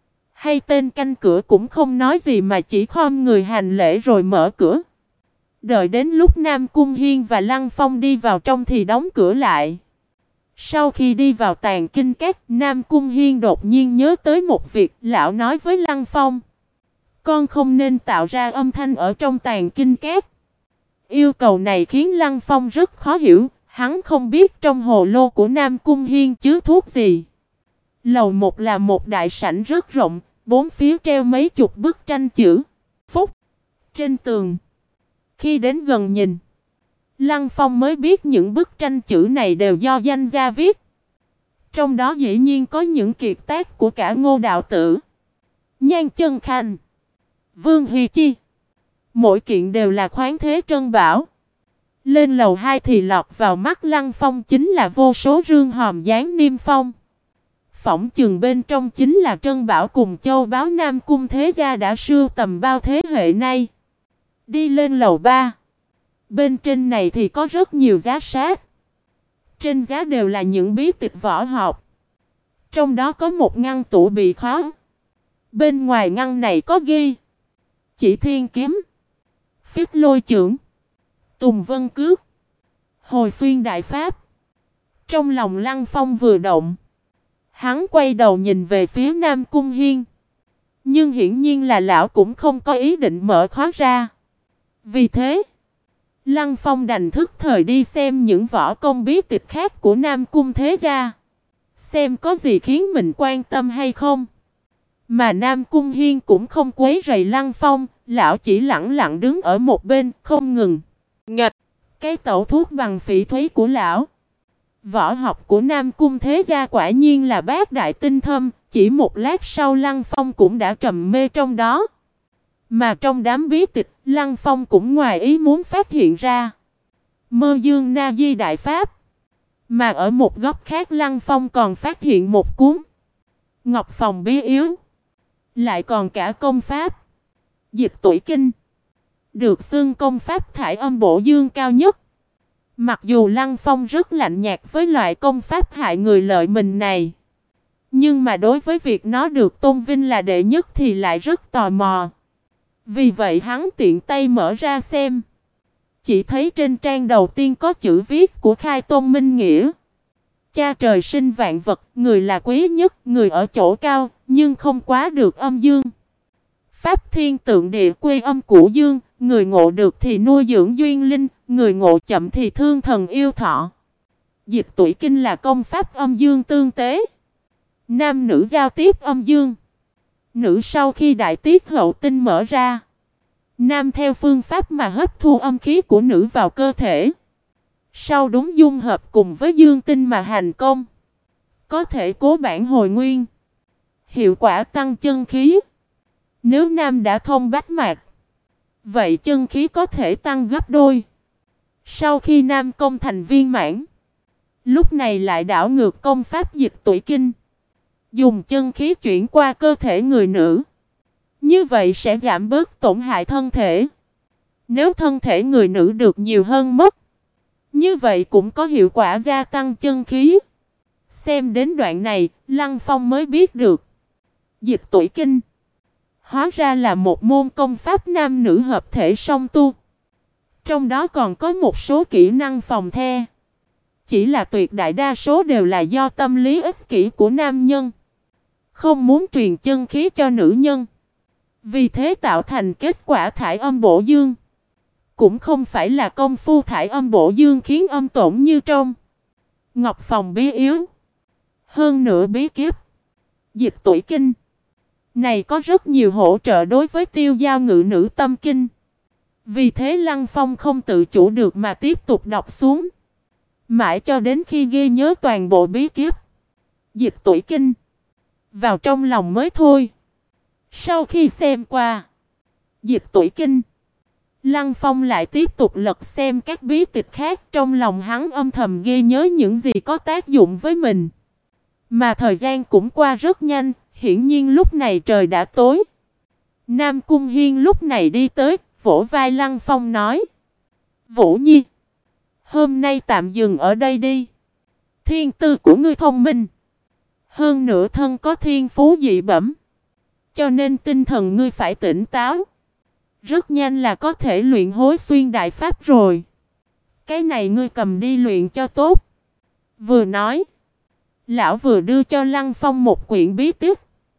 Hay tên canh cửa cũng không nói gì mà chỉ khom người hành lễ rồi mở cửa. Đợi đến lúc Nam Cung Hiên và Lăng Phong đi vào trong thì đóng cửa lại. Sau khi đi vào Tàn Kinh Các, Nam Cung Hiên đột nhiên nhớ tới một việc. Lão nói với Lăng Phong: con không nên tạo ra âm thanh ở trong Tàn Kinh Các. Yêu cầu này khiến Lăng Phong rất khó hiểu. Hắn không biết trong hồ lô của Nam Cung Hiên chứa thuốc gì. Lầu 1 là một đại sảnh rất rộng, bốn phía treo mấy chục bức tranh chữ Phúc trên tường. Khi đến gần nhìn, Lăng Phong mới biết những bức tranh chữ này đều do danh gia viết. Trong đó dĩ nhiên có những kiệt tác của cả Ngô Đạo Tử, Nhan Chân Khanh, Vương Hy Chi. Mỗi kiện đều là khoáng thế trân bảo. Lên lầu 2 thì lọt vào mắt Lăng Phong chính là vô số rương hòm dán niêm phong. Phỏng chừng bên trong chính là trân bảo cùng châu báu Nam Cung Thế Gia đã sưu tầm bao thế hệ nay. Đi lên lầu 3. Bên trên này thì có rất nhiều giá sách. Trên giá đều là những bí tịch võ học. Trong đó có một ngăn tủ bị khóa. Bên ngoài ngăn này có ghi Chỉ Thiên Kiếm, Phích Lôi Chưởng, Tùng Vân Cước, Hồi Xuyên Đại Pháp. Trong lòng Lăng Phong vừa động, hắn quay đầu nhìn về phía Nam Cung Hiên. Nhưng hiển nhiên là lão cũng không có ý định mở khóa ra. Vì thế, Lăng Phong đành thức thời đi xem những võ công bí tịch khác của Nam Cung Thế Gia. Xem có gì khiến mình quan tâm hay không. Mà Nam Cung Hiên cũng không quấy rầy Lăng Phong. Lão chỉ lặng lặng đứng ở một bên không ngừng nghịch cái tẩu thuốc bằng phỉ thúy của lão. Võ học của Nam Cung Thế Gia quả nhiên là bát đại tinh thâm. Chỉ một lát sau Lăng Phong cũng đã trầm mê trong đó. Mà trong đám bí tịch, Lăng Phong cũng ngoài ý muốn phát hiện ra Mơ Dương Na Di Đại Pháp. Mà ở một góc khác Lăng Phong còn phát hiện một cuốn Ngọc Phòng Bí Yếu. Lại còn cả công pháp Dịch Tuổi Kinh, được xưng công pháp thải âm bổ dương cao nhất. Mặc dù Lăng Phong rất lạnh nhạt với loại công pháp hại người lợi mình này, nhưng mà đối với việc nó được tôn vinh là đệ nhất thì lại rất tò mò. Vì vậy hắn tiện tay mở ra xem. Chỉ thấy trên trang đầu tiên có chữ viết của Khai Tôn Minh Nghĩa: Cha trời sinh vạn vật, người là quý nhất, người ở chỗ cao, nhưng không quá được âm dương. Pháp thiên tượng địa quy âm cửu dương, người ngộ được thì nuôi dưỡng duyên linh, người ngộ chậm thì thương thần yêu thọ. Dịch Tuổi Kinh là công pháp âm dương tương tế. Nam nữ giao tiếp âm dương. Nữ sau khi đại tiết hậu tinh mở ra, nam theo phương pháp mà hấp thu âm khí của nữ vào cơ thể. Sau đúng dung hợp cùng với dương tinh mà hành công, có thể cố bản hồi nguyên, hiệu quả tăng chân khí. Nếu nam đã thông bách mạch, vậy chân khí có thể tăng gấp đôi. Sau khi nam công thành viên mãn, lúc này lại đảo ngược công pháp Dịch Tuổi Kinh, dùng chân khí chuyển qua cơ thể người nữ. Như vậy sẽ giảm bớt tổn hại thân thể. Nếu thân thể người nữ được nhiều hơn mất, như vậy cũng có hiệu quả gia tăng chân khí. Xem đến đoạn này, Lăng Phong mới biết được. Dịch tuổi kinh hóa ra là một môn công pháp nam nữ hợp thể song tu. Trong đó còn có một số kỹ năng phòng the. Chỉ là tuyệt đại đa số đều là do tâm lý ích kỷ của nam nhân. Không muốn truyền chân khí cho nữ nhân. Vì thế tạo thành kết quả thải âm bổ dương. Cũng không phải là công phu thải âm bổ dương khiến âm tổn như trong Ngọc Phòng bí yếu. Hơn nữa bí kiếp Dịch tuổi kinh này có rất nhiều hỗ trợ đối với tiêu giao ngự nữ tâm kinh. Vì thế Lăng Phong không tự chủ được mà tiếp tục đọc xuống. Mãi cho đến khi ghi nhớ toàn bộ bí kiếp Dịch tuổi kinh vào trong lòng mới thôi. Sau khi xem qua Dịch tuổi kinh, Lăng Phong lại tiếp tục lật xem các bí tịch khác. Trong lòng hắn âm thầm ghi nhớ những gì có tác dụng với mình. Mà thời gian cũng qua rất nhanh. Hiển nhiên lúc này trời đã tối. Nam Cung Hiên lúc này đi tới, vỗ vai Lăng Phong nói: Vũ Nhi, hôm nay tạm dừng ở đây đi. Thiên tư của ngươi thông minh, hơn nữa thân có thiên phú dị bẩm, cho nên tinh thần ngươi phải tỉnh táo. Rất nhanh là có thể luyện Hối Xuyên Đại Pháp rồi. Cái này ngươi cầm đi luyện cho tốt. Vừa nói, lão vừa đưa cho Lăng Phong một quyển bí tịch.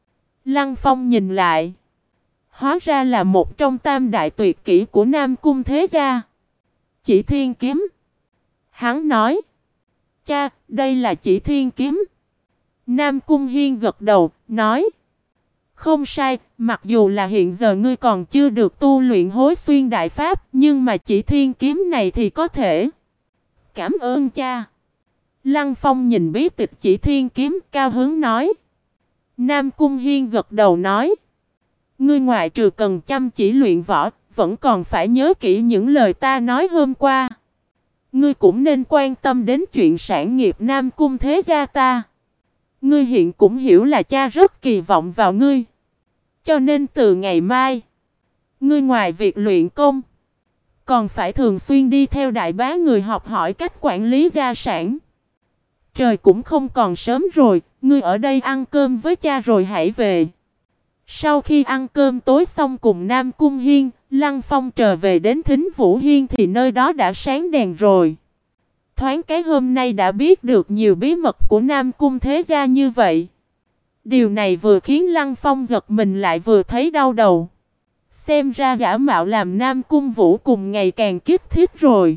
Lăng Phong nhìn lại, hóa ra là một trong tam đại tuyệt kỹ của Nam Cung thế gia, Chỉ Thiên Kiếm. Hắn nói: Cha, đây là Chỉ Thiên Kiếm. Nam Cung Hiên gật đầu, nói: Không sai, mặc dù là hiện giờ ngươi còn chưa được tu luyện Hối Xuyên Đại Pháp, nhưng mà Chỉ Thiên Kiếm này thì có thể. Cảm ơn cha. Lăng Phong nhìn bí tịch Chỉ Thiên Kiếm, cao hứng nói. Nam Cung Hiên gật đầu nói: Ngươi ngoại trừ cần chăm chỉ luyện võ, vẫn còn phải nhớ kỹ những lời ta nói hôm qua. Ngươi cũng nên quan tâm đến chuyện sản nghiệp Nam Cung thế gia ta. Ngươi hiện cũng hiểu là cha rất kỳ vọng vào ngươi. Cho nên từ ngày mai, ngươi ngoài việc luyện công, còn phải thường xuyên đi theo đại bá người học hỏi cách quản lý gia sản. Trời cũng không còn sớm rồi, ngươi ở đây ăn cơm với cha rồi hãy về. Sau khi ăn cơm tối xong cùng Nam Cung Hiên, Lăng Phong trở về đến Thính Vũ Hiên thì nơi đó đã sáng đèn rồi. Thoáng cái hôm nay đã biết được nhiều bí mật của Nam Cung thế gia như vậy. Điều này vừa khiến Lăng Phong giật mình lại vừa thấy đau đầu. Xem ra giả mạo làm Nam Cung Vũ cùng ngày càng kiếp thiết rồi.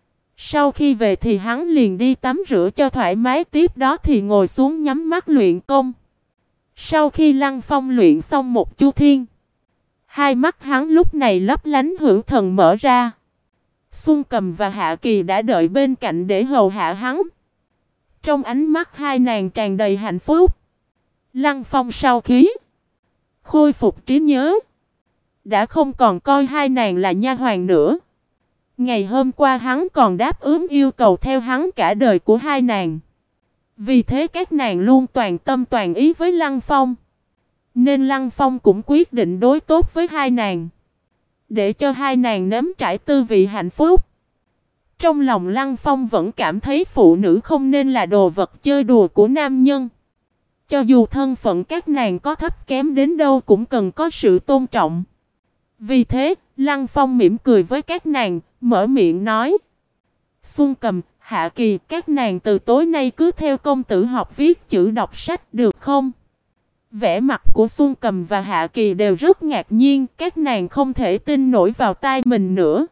Sau khi về thì hắn liền đi tắm rửa cho thoải mái, tiếp đó thì ngồi xuống nhắm mắt luyện công. Sau khi Lăng Phong luyện xong một chu thiên, hai mắt hắn lúc này lấp lánh hữu thần mở ra. Xuân Cầm và Hạ Kỳ đã đợi bên cạnh để hầu hạ hắn. Trong ánh mắt hai nàng tràn đầy hạnh phúc. Lăng Phong sau khi khôi phục trí nhớ, đã không còn coi hai nàng là nha hoàn nữa. Ngày hôm qua hắn còn đáp ứng yêu cầu theo hắn cả đời của hai nàng. Vì thế các nàng luôn toàn tâm toàn ý với Lăng Phong. Nên Lăng Phong cũng quyết định đối tốt với hai nàng, để cho hai nàng nếm trải tư vị hạnh phúc. Trong lòng Lăng Phong vẫn cảm thấy phụ nữ không nên là đồ vật chơi đùa của nam nhân. Cho dù thân phận các nàng có thấp kém đến đâu cũng cần có sự tôn trọng. Vì thế, Lăng Phong mỉm cười với các nàng, mở miệng nói: Xuân Cầm, Hạ Kỳ, các nàng từ tối nay cứ theo công tử học viết chữ đọc sách được không? Vẻ mặt của Xuân Cầm và Hạ Kỳ đều rất ngạc nhiên, các nàng không thể tin nổi vào tai mình nữa.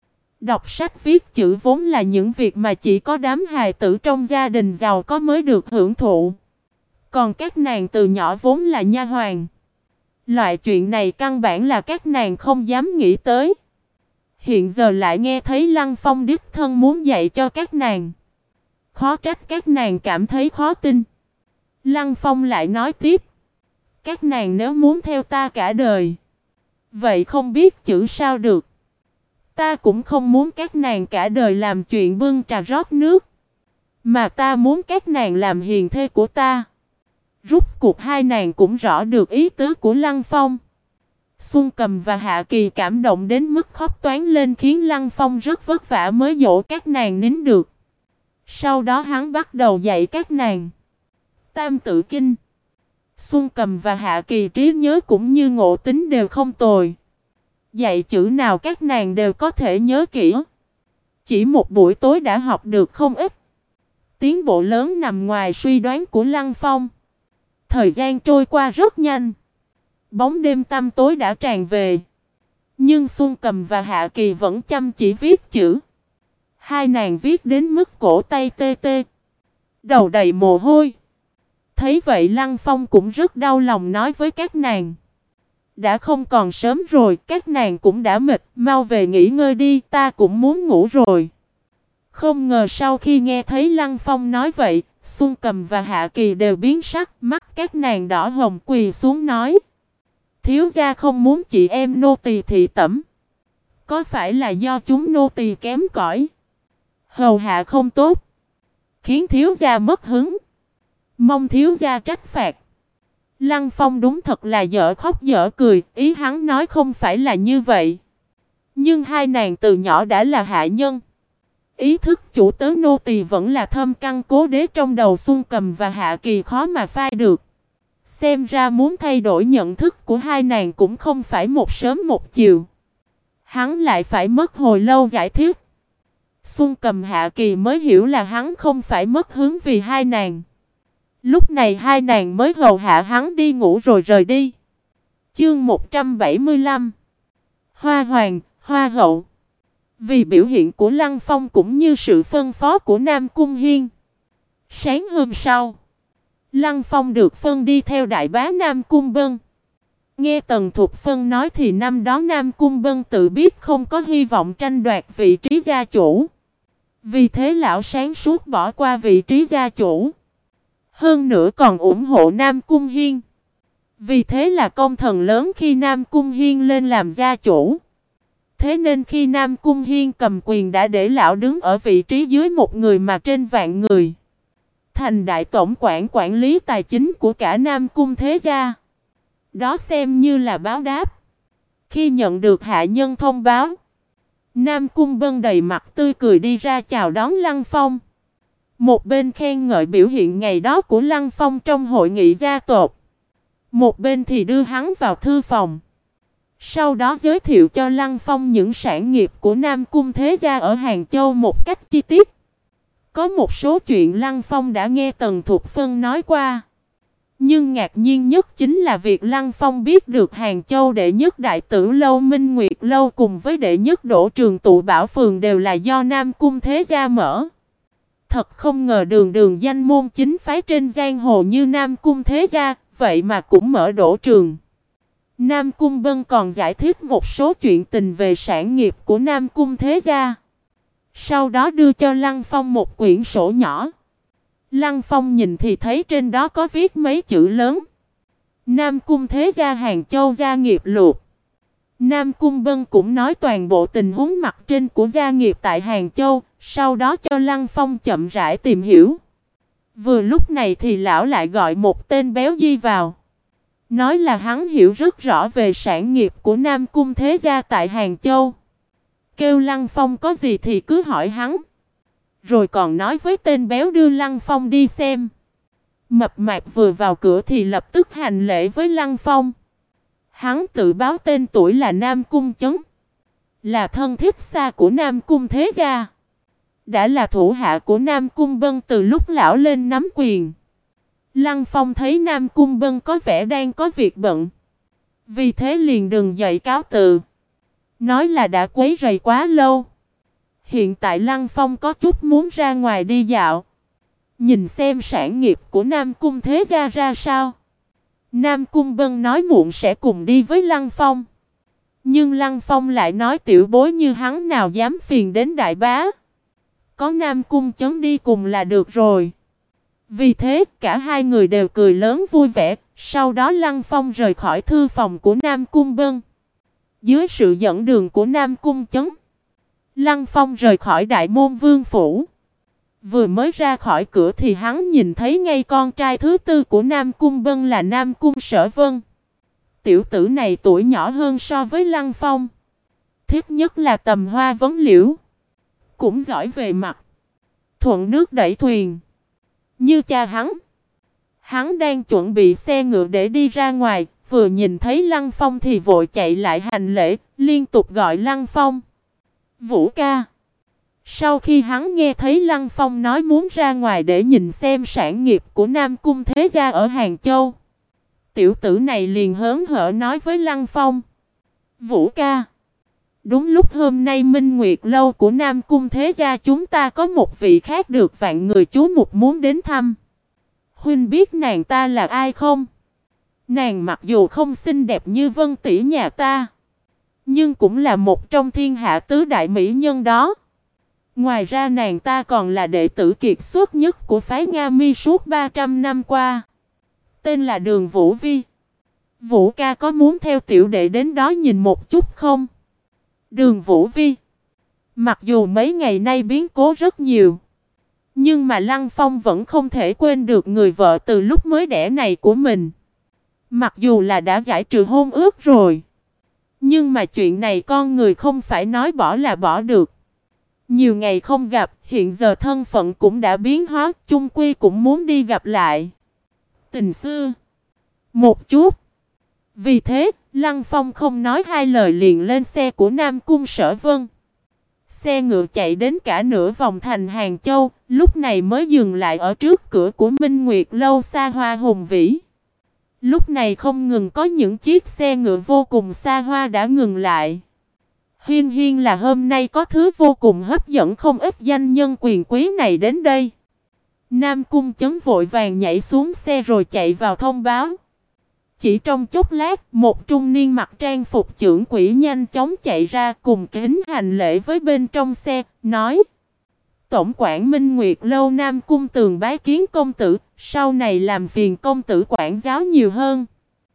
Đọc sách viết chữ vốn là những việc mà chỉ có đám hài tử trong gia đình giàu có mới được hưởng thụ. Còn các nàng từ nhỏ vốn là nha hoàn. Loại chuyện này căn bản là các nàng không dám nghĩ tới. Hiện giờ lại nghe thấy Lăng Phong đích thân muốn dạy cho các nàng. Khó trách các nàng cảm thấy khó tin. Lăng Phong lại nói tiếp: Các nàng nếu muốn theo ta cả đời, vậy không biết chữ sao được. Ta cũng không muốn các nàng cả đời làm chuyện bưng trà rót nước, mà ta muốn các nàng làm hiền thê của ta. Rút cuộc hai nàng cũng rõ được ý tứ của Lăng Phong. Xuân Cầm và Hạ Kỳ cảm động đến mức khóc toáng lên, khiến Lăng Phong rất vất vả mới dỗ các nàng nín được. Sau đó hắn bắt đầu dạy các nàng. Tam Tự Kinh. Xuân Cầm và Hạ Kỳ trí nhớ cũng như ngộ tính đều không tồi. Dạy chữ nào các nàng đều có thể nhớ kỹ. Chỉ một buổi tối đã học được không ít. Tiến bộ lớn nằm ngoài suy đoán của Lăng Phong. Thời gian trôi qua rất nhanh. Bóng đêm tăm tối đã tràn về. Nhưng Xuân Cầm và Hạ Kỳ vẫn chăm chỉ viết chữ. Hai nàng viết đến mức cổ tay tê tê, đầu đầy mồ hôi. Thấy vậy Lăng Phong cũng rất đau lòng nói với các nàng. Đã không còn sớm rồi, các nàng cũng đã mệt, mau về nghỉ ngơi đi, ta cũng muốn ngủ rồi. Không ngờ sau khi nghe thấy Lăng Phong nói vậy, Xuân Cầm và Hạ Kỳ đều biến sắc, mắt các nàng đỏ hồng quỳ xuống nói. Thiếu gia không muốn chị em nô tỳ thị tẩm. Có phải là do chúng nô tỳ kém cỏi, hầu hạ không tốt, khiến thiếu gia mất hứng? Mong thiếu gia trách phạt. Lăng Phong đúng thật là dở khóc dở cười, ý hắn nói không phải là như vậy. Nhưng hai nàng từ nhỏ đã là hạ nhân. Ý thức chủ tớ nô tỳ vẫn là thâm căn cố đế trong đầu Xuân Cầm và Hạ Kỳ khó mà phai được. Xem ra muốn thay đổi nhận thức của hai nàng cũng không phải một sớm một chiều. Hắn lại phải mất hồi lâu giải thích. Xuân Cầm Hạ Kỳ mới hiểu là hắn không phải mất hứng vì hai nàng. Lúc này hai nàng mới hầu hạ hắn đi ngủ rồi rời đi. Chương 175. Hoa Hoàng, Hoa Hậu. Vì biểu hiện của Lăng Phong cũng như sự phân phó của Nam Cung Hiên. Sáng hôm sau, Lăng Phong được phân đi theo đại bá Nam Cung Bân. Nghe Tần Thục Phân nói thì năm đó Nam Cung Bân tự biết không có hy vọng tranh đoạt vị trí gia chủ. Vì thế lão sáng suốt bỏ qua vị trí gia chủ. Hơn nữa còn ủng hộ Nam Cung Hiên. Vì thế là công thần lớn khi Nam Cung Hiên lên làm gia chủ. Thế nên khi Nam Cung Hiên cầm quyền đã để lão đứng ở vị trí dưới một người mà trên vạn người. Thành đại tổng quản lý tài chính của cả Nam Cung thế gia. Đó xem như là báo đáp. Khi nhận được hạ nhân thông báo, Nam Cung Bân đầy mặt tươi cười đi ra chào đón Lăng Phong. Một bên khen ngợi biểu hiện ngày đó của Lăng Phong trong hội nghị gia tộc. Một bên thì đưa hắn vào thư phòng. Sau đó giới thiệu cho Lăng Phong những sản nghiệp của Nam Cung thế gia ở Hàng Châu một cách chi tiết. Có một số chuyện Lăng Phong đã nghe Tần Thục Phân nói qua. Nhưng ngạc nhiên nhất chính là việc Lăng Phong biết được Hàng Châu đệ nhất đại tử lâu Minh Nguyệt lâu cùng với đệ nhất đỗ trường tụ bảo phường đều là do Nam Cung thế gia mở. Thật không ngờ đường danh môn chính phái trên giang hồ như Nam Cung thế gia, vậy mà cũng mở đỗ trường. Nam Cung Bân còn giải thích một số chuyện tình về sản nghiệp của Nam Cung thế gia. Sau đó đưa cho Lăng Phong một quyển sổ nhỏ. Lăng Phong nhìn thì thấy trên đó có viết mấy chữ lớn. Nam Cung thế gia Hàng Châu gia nghiệp luộc. Nam Cung Bân cũng nói toàn bộ tình huống mặt trên của gia nghiệp tại Hàng Châu, sau đó cho Lăng Phong chậm rãi tìm hiểu. Vừa lúc này thì lão lại gọi một tên béo Di vào. Nói là hắn hiểu rất rõ về sản nghiệp của Nam Cung thế gia tại Hàng Châu. Kêu Lăng Phong có gì thì cứ hỏi hắn. Rồi còn nói với tên béo đưa Lăng Phong đi xem. Mập mạp vừa vào cửa thì lập tức hành lễ với Lăng Phong. Hắn tự báo tên tuổi là Nam Cung Chấn. Là thân thiết xa của Nam Cung thế gia. Đã là thủ hạ của Nam Cung Bân từ lúc lão lên nắm quyền. Lăng Phong thấy Nam Cung Bân có vẻ đang có việc bận. Vì thế liền đừng dậy cáo từ. Nói là đã quấy rầy quá lâu. Hiện tại Lăng Phong có chút muốn ra ngoài đi dạo. Nhìn xem sản nghiệp của Nam Cung thế gia ra sao. Nam Cung Bân nói muộn sẽ cùng đi với Lăng Phong. Nhưng Lăng Phong lại nói tiểu bối như hắn nào dám phiền đến đại bá. Có Nam Cung Chấn đi cùng là được rồi. Vì thế cả hai người đều cười lớn vui vẻ. Sau đó Lăng Phong rời khỏi thư phòng của Nam Cung Bân. Dưới sự dẫn đường của Nam Cung Chấn, Lăng Phong rời khỏi Đại Môn Vương Phủ. Vừa mới ra khỏi cửa thì hắn nhìn thấy ngay con trai thứ tư của Nam Cung Bân là Nam Cung Sở Vân. Tiểu tử này tuổi nhỏ hơn so với Lăng Phong. Thích nhất là tầm hoa vấn liễu. Cũng giỏi về mặt thuận nước đẩy thuyền. Như cha hắn. Hắn đang chuẩn bị xe ngựa để đi ra ngoài, vừa nhìn thấy Lăng Phong thì vội chạy lại hành lễ, liên tục gọi Lăng Phong. Vũ ca. Sau khi hắn nghe thấy Lăng Phong nói muốn ra ngoài để nhìn xem sản nghiệp của Nam Cung Thế Gia ở Hàng Châu, tiểu tử này liền hớn hở nói với Lăng Phong. Vũ ca. Đúng lúc hôm nay Minh Nguyệt lâu của Nam Cung Thế Gia chúng ta có một vị khác được vạn người chú mục muốn đến thăm. Huynh biết nàng ta là ai không? Nàng mặc dù không xinh đẹp như Vân tỷ nhà ta, nhưng cũng là một trong thiên hạ tứ đại mỹ nhân đó. Ngoài ra nàng ta còn là đệ tử kiệt xuất nhất của phái Nga Mi suốt 300 năm qua. Tên là Đường Vũ Vi. Vũ ca có muốn theo tiểu đệ đến đó nhìn một chút không? Đường Vũ Vi. Mặc dù mấy ngày nay biến cố rất nhiều, nhưng mà Lăng Phong vẫn không thể quên được người vợ từ lúc mới đẻ này của mình. Mặc dù là đã giải trừ hôn ước rồi, nhưng mà chuyện này con người không phải nói bỏ là bỏ được. Nhiều ngày không gặp, hiện giờ thân phận cũng đã biến hóa, chung quy cũng muốn đi gặp lại tình xưa một chút. Vì thế, Lăng Phong không nói hai lời liền lên xe của Nam Cung Sở Vân. Xe ngựa chạy đến cả nửa vòng thành Hàng Châu, lúc này mới dừng lại ở trước cửa của Minh Nguyệt lâu xa hoa hùng vĩ. Lúc này không ngừng có những chiếc xe ngựa vô cùng xa hoa đã ngừng lại. Hiên hiên là hôm nay có thứ vô cùng hấp dẫn không ít danh nhân quyền quý này đến đây. Nam Cung Chấn vội vàng nhảy xuống xe rồi chạy vào thông báo. Chỉ trong chốc lát, một trung niên mặc trang phục chưởng quỷ nhanh chóng chạy ra cùng kính hành lễ với bên trong xe, nói: Tổng quản Minh Nguyệt lâu Nam Cung Tường bái kiến công tử, sau này làm phiền công tử quản giáo nhiều hơn.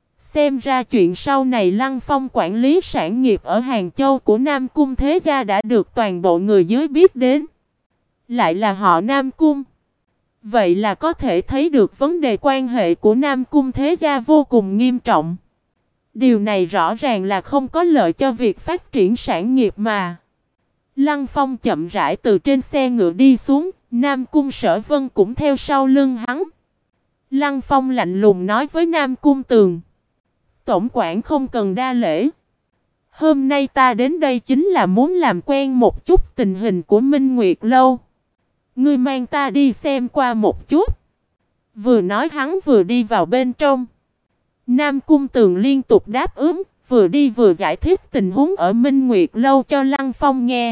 Xem ra chuyện sau này Lăng Phong quản lý sản nghiệp ở Hàng Châu của Nam Cung Thế Gia đã được toàn bộ người dưới biết đến. Lại là họ Nam Cung. Vậy là có thể thấy được vấn đề quan hệ của Nam Cung Thế Gia vô cùng nghiêm trọng. Điều này rõ ràng là không có lợi cho việc phát triển sản nghiệp mà. Lăng Phong chậm rãi từ trên xe ngựa đi xuống, Nam Cung Sở Vân cũng theo sau lưng hắn. Lăng Phong lạnh lùng nói với Nam Cung Tường: Tổng quản không cần đa lễ. Hôm nay ta đến đây chính là muốn làm quen một chút tình hình của Minh Nguyệt lâu. Ngươi mang ta đi xem qua một chút. Vừa nói hắn vừa đi vào bên trong. Nam Cung Tường liên tục đáp ứng, vừa đi vừa giải thích tình huống ở Minh Nguyệt lâu cho Lăng Phong nghe.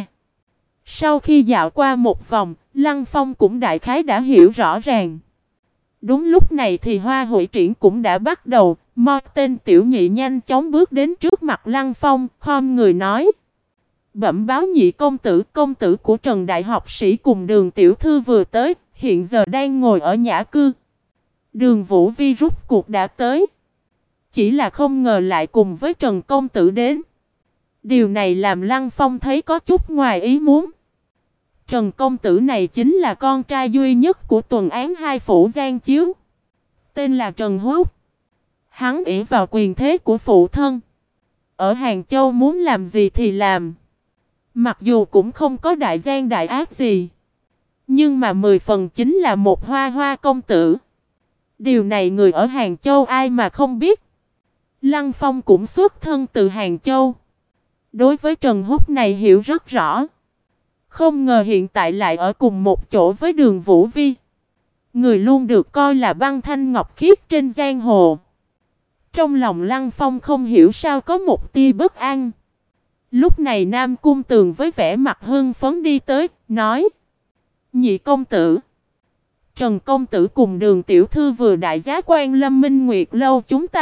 Sau khi dạo qua một vòng, Lăng Phong cũng đại khái đã hiểu rõ ràng. Đúng lúc này thì hoa hội triển cũng đã bắt đầu. Mo tên tiểu nhị nhanh chóng bước đến trước mặt Lăng Phong, khom người nói: Bẩm báo nhị công tử của Trần Đại học sĩ cùng Đường tiểu thư vừa tới, hiện giờ đang ngồi ở nhã cư. Đường Vũ Vi rút cuộc đã tới, chỉ là không ngờ lại cùng với Trần công tử đến. Điều này làm Lăng Phong thấy có chút ngoài ý muốn. Trần công tử này chính là con trai duy nhất của tuần án hai phủ Giang Chiếu, tên là Trần Húc. Hắn ỷ vào quyền thế của phụ thân, ở Hàng Châu muốn làm gì thì làm. Mặc dù cũng không có đại gian đại ác gì, nhưng mà 10 phần chính là một hoa hoa công tử. Điều này người ở Hàng Châu ai mà không biết. Lăng Phong cũng xuất thân từ Hàng Châu, đối với Trần Húc này hiểu rất rõ. Không ngờ hiện tại lại ở cùng một chỗ với Đường Vũ Vi, người luôn được coi là băng thanh ngọc khiết trên giang hồ. Trong lòng Lăng Phong không hiểu sao có một tia bất an. Lúc này Nam Cung Tường với vẻ mặt hưng phấn đi tới, nói: Nhị công tử, Trần công tử cùng Đường tiểu thư vừa đại giá quan lâm Minh Nguyệt lâu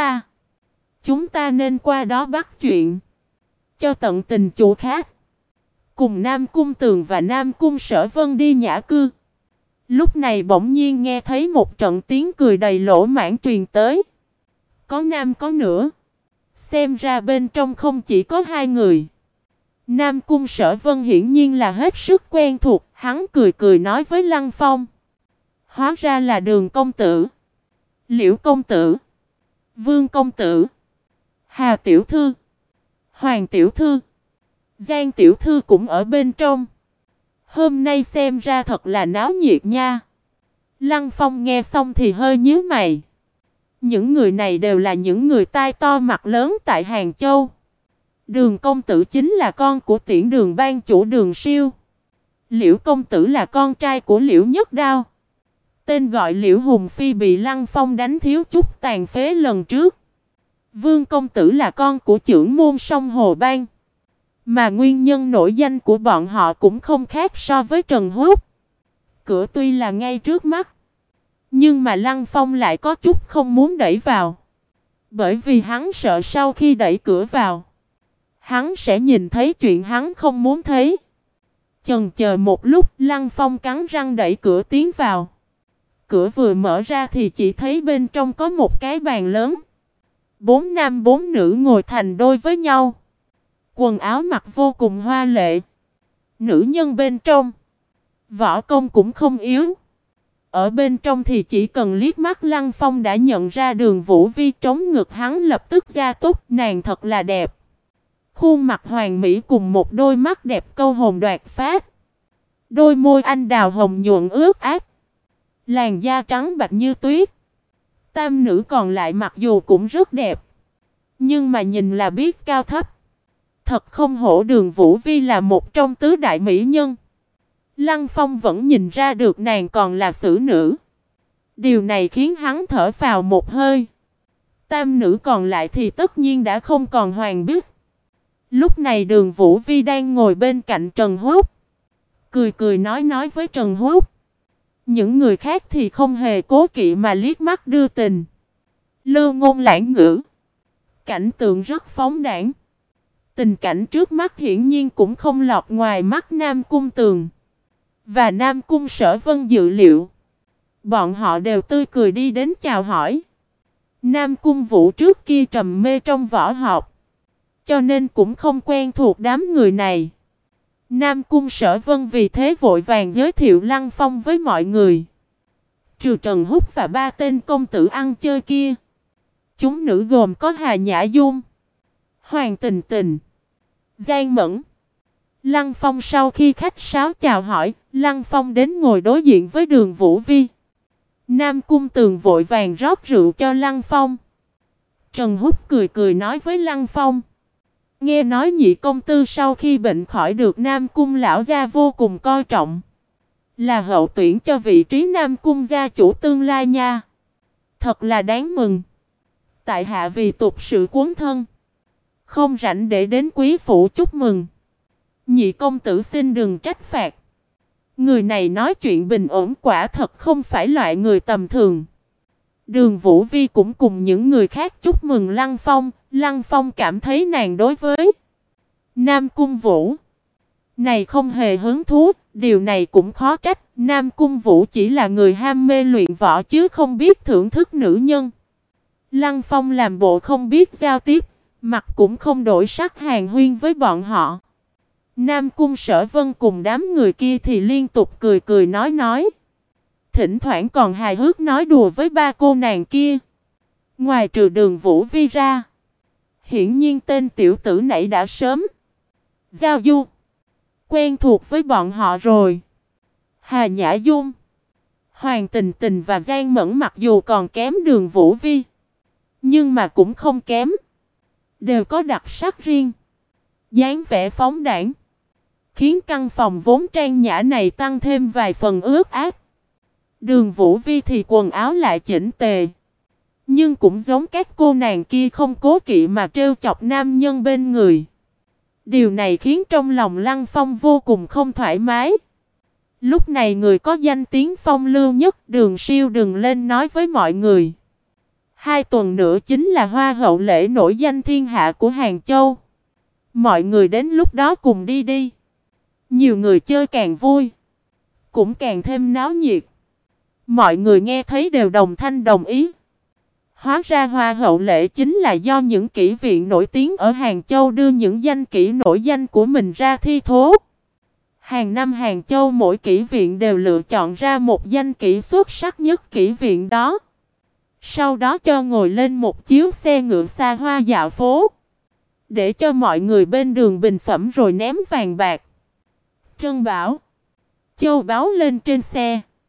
chúng ta nên qua đó bắt chuyện, cho tận tình chủ khác. Cùng Nam Cung Tường và Nam Cung Sở Vân đi nhã cư. Lúc này bỗng nhiên nghe thấy một trận tiếng cười đầy lỗ mãn truyền tới. Có nam có nữ. Xem ra bên trong không chỉ có hai người. Nam Cung Sở Vân hiển nhiên là hết sức quen thuộc. Hắn cười cười nói với Lăng Phong: Hóa ra là Đường công tử, Liễu công tử, Vương công tử, Hà tiểu thư, Hoàng tiểu thư, Giang tiểu thư cũng ở bên trong. Hôm nay xem ra thật là náo nhiệt nha. Lăng Phong nghe xong thì hơi nhíu mày. Những người này đều là những người tai to mặt lớn tại Hàng Châu. Đường công tử chính là con của Tiễn Đường ban chủ Đường Siêu. Liễu công tử là con trai của Liễu Nhất Đao. Tên gọi Liễu Hùng Phi bị Lăng Phong đánh thiếu chút tàn phế lần trước. Vương công tử là con của trưởng môn Sông Hồ Bang. Mà nguyên nhân nổi danh của bọn họ cũng không khác so với Trần Húc. Cửa tuy là ngay trước mắt, nhưng mà Lăng Phong lại có chút không muốn đẩy vào. Bởi vì hắn sợ sau khi đẩy cửa vào, hắn sẽ nhìn thấy chuyện hắn không muốn thấy. Chần chờ một lúc, Lăng Phong cắn răng đẩy cửa tiến vào. Cửa vừa mở ra thì chỉ thấy bên trong có một cái bàn lớn. 4 nam 4 nữ ngồi thành đôi với nhau. Quần áo mặc vô cùng hoa lệ. Nữ nhân bên trong, võ công cũng không yếu. Ở bên trong thì chỉ cần liếc mắt Lăng Phong đã nhận ra Đường Vũ Vi trống ngực hắn lập tức gia túc, nàng thật là đẹp. Khuôn mặt hoàn mỹ cùng một đôi mắt đẹp câu hồn đoạt phách. Đôi môi anh đào hồng nhuận ướt át. Làn da trắng bạch như tuyết. Tam nữ còn lại mặc dù cũng rất đẹp, nhưng mà nhìn là biết cao thấp. Thật không hổ Đường Vũ Vi là một trong tứ đại mỹ nhân. Lăng Phong vẫn nhìn ra được nàng còn là xử nữ. Điều này khiến hắn thở phào một hơi. Tam nữ còn lại thì tất nhiên đã không còn hoàng biết. Lúc này Đường Vũ Vi đang ngồi bên cạnh Trần Húc. Cười cười nói với Trần Húc. Những người khác thì không hề cố kỵ mà liếc mắt đưa tình. Lưu ngôn lãng ngữ. Cảnh tượng rất phóng đãng. Tình cảnh trước mắt hiển nhiên cũng không lọt ngoài mắt Nam Cung Tường và Nam Cung Sở Vân dự liệu. Bọn họ đều tươi cười đi đến chào hỏi. Nam Cung Vũ trước kia trầm mê trong võ học, cho nên cũng không quen thuộc đám người này. Nam Cung Sở Vân vì thế vội vàng giới thiệu Lăng Phong với mọi người. Trừ Trần Húc và 3 tên công tử ăn chơi kia, chúng nữ gồm có Hà Nhã Dung, Hoàng Tình Tình, Giang Mẫn. Lăng Phong sau khi khách sáo chào hỏi, Lăng Phong đến ngồi đối diện với Đường Vũ Vi. Nam Cung Tường vội vàng rót rượu cho Lăng Phong. Trần Húc cười cười nói với Lăng Phong. Nghe nói nhị công tư sau khi bệnh khỏi được Nam Cung lão gia vô cùng coi trọng, là hậu tuyển cho vị trí Nam Cung gia chủ tương lai nha. Thật là đáng mừng. Tại hạ vì tục sự cuốn thân, không rảnh để đến quý phủ chúc mừng. Nhị công tử xin đừng trách phạt. Người này nói chuyện bình ổn quả thật không phải loại người tầm thường. Đường Vũ Vi cũng cùng những người khác chúc mừng Lăng Phong. Lăng Phong cảm thấy nàng đối với Nam Cung Vũ này không hề hứng thú. Điều này cũng khó trách. Nam Cung Vũ chỉ là người ham mê luyện võ chứ không biết thưởng thức nữ nhân. Lăng Phong làm bộ không biết giao tiếp, mặt cũng không đổi sắc hàn huyên với bọn họ. Nam Cung Sở Vân cùng đám người kia thì liên tục cười cười nói. Thỉnh thoảng còn hài hước nói đùa với 3 cô nàng kia. Ngoài trừ Đường Vũ Vi ra, hiển nhiên tên tiểu tử nãy đã sớm giao du quen thuộc với bọn họ rồi. Hà Nhã Dung, Hoàng Tình Tình và Giang Mẫn mặc dù còn kém Đường Vũ Vi, nhưng mà cũng không kém, đều có đặc sắc riêng, dáng vẻ phóng đãng, khiến căn phòng vốn trang nhã này tăng thêm vài phần ướt át. Đường Vũ Vi thì quần áo lại chỉnh tề, nhưng cũng giống các cô nàng kia không cố kỵ mà trêu chọc nam nhân bên người. Điều này khiến trong lòng Lăng Phong vô cùng không thoải mái. Lúc này người có danh tiếng phong lưu nhất Đường Siêu đừng lên nói với mọi người. 2 tuần nữa chính là hoa hậu lễ nổi danh thiên hạ của Hàng Châu. Mọi người đến lúc đó cùng đi đi. Nhiều người chơi càng vui, cũng càng thêm náo nhiệt. Mọi người nghe thấy đều đồng thanh đồng ý. Hóa ra hoa hậu lễ chính là do những kỹ viện nổi tiếng ở Hàng Châu đưa những danh kỹ nổi danh của mình ra thi thố. Hàng năm Hàng Châu mỗi kỹ viện đều lựa chọn ra một danh kỹ xuất sắc nhất kỹ viện đó. Sau đó cho ngồi lên một chiếu xe ngựa xa hoa dạo phố, để cho mọi người bên đường bình phẩm rồi ném vàng bạc, trân bảo, châu báu lên trên xe.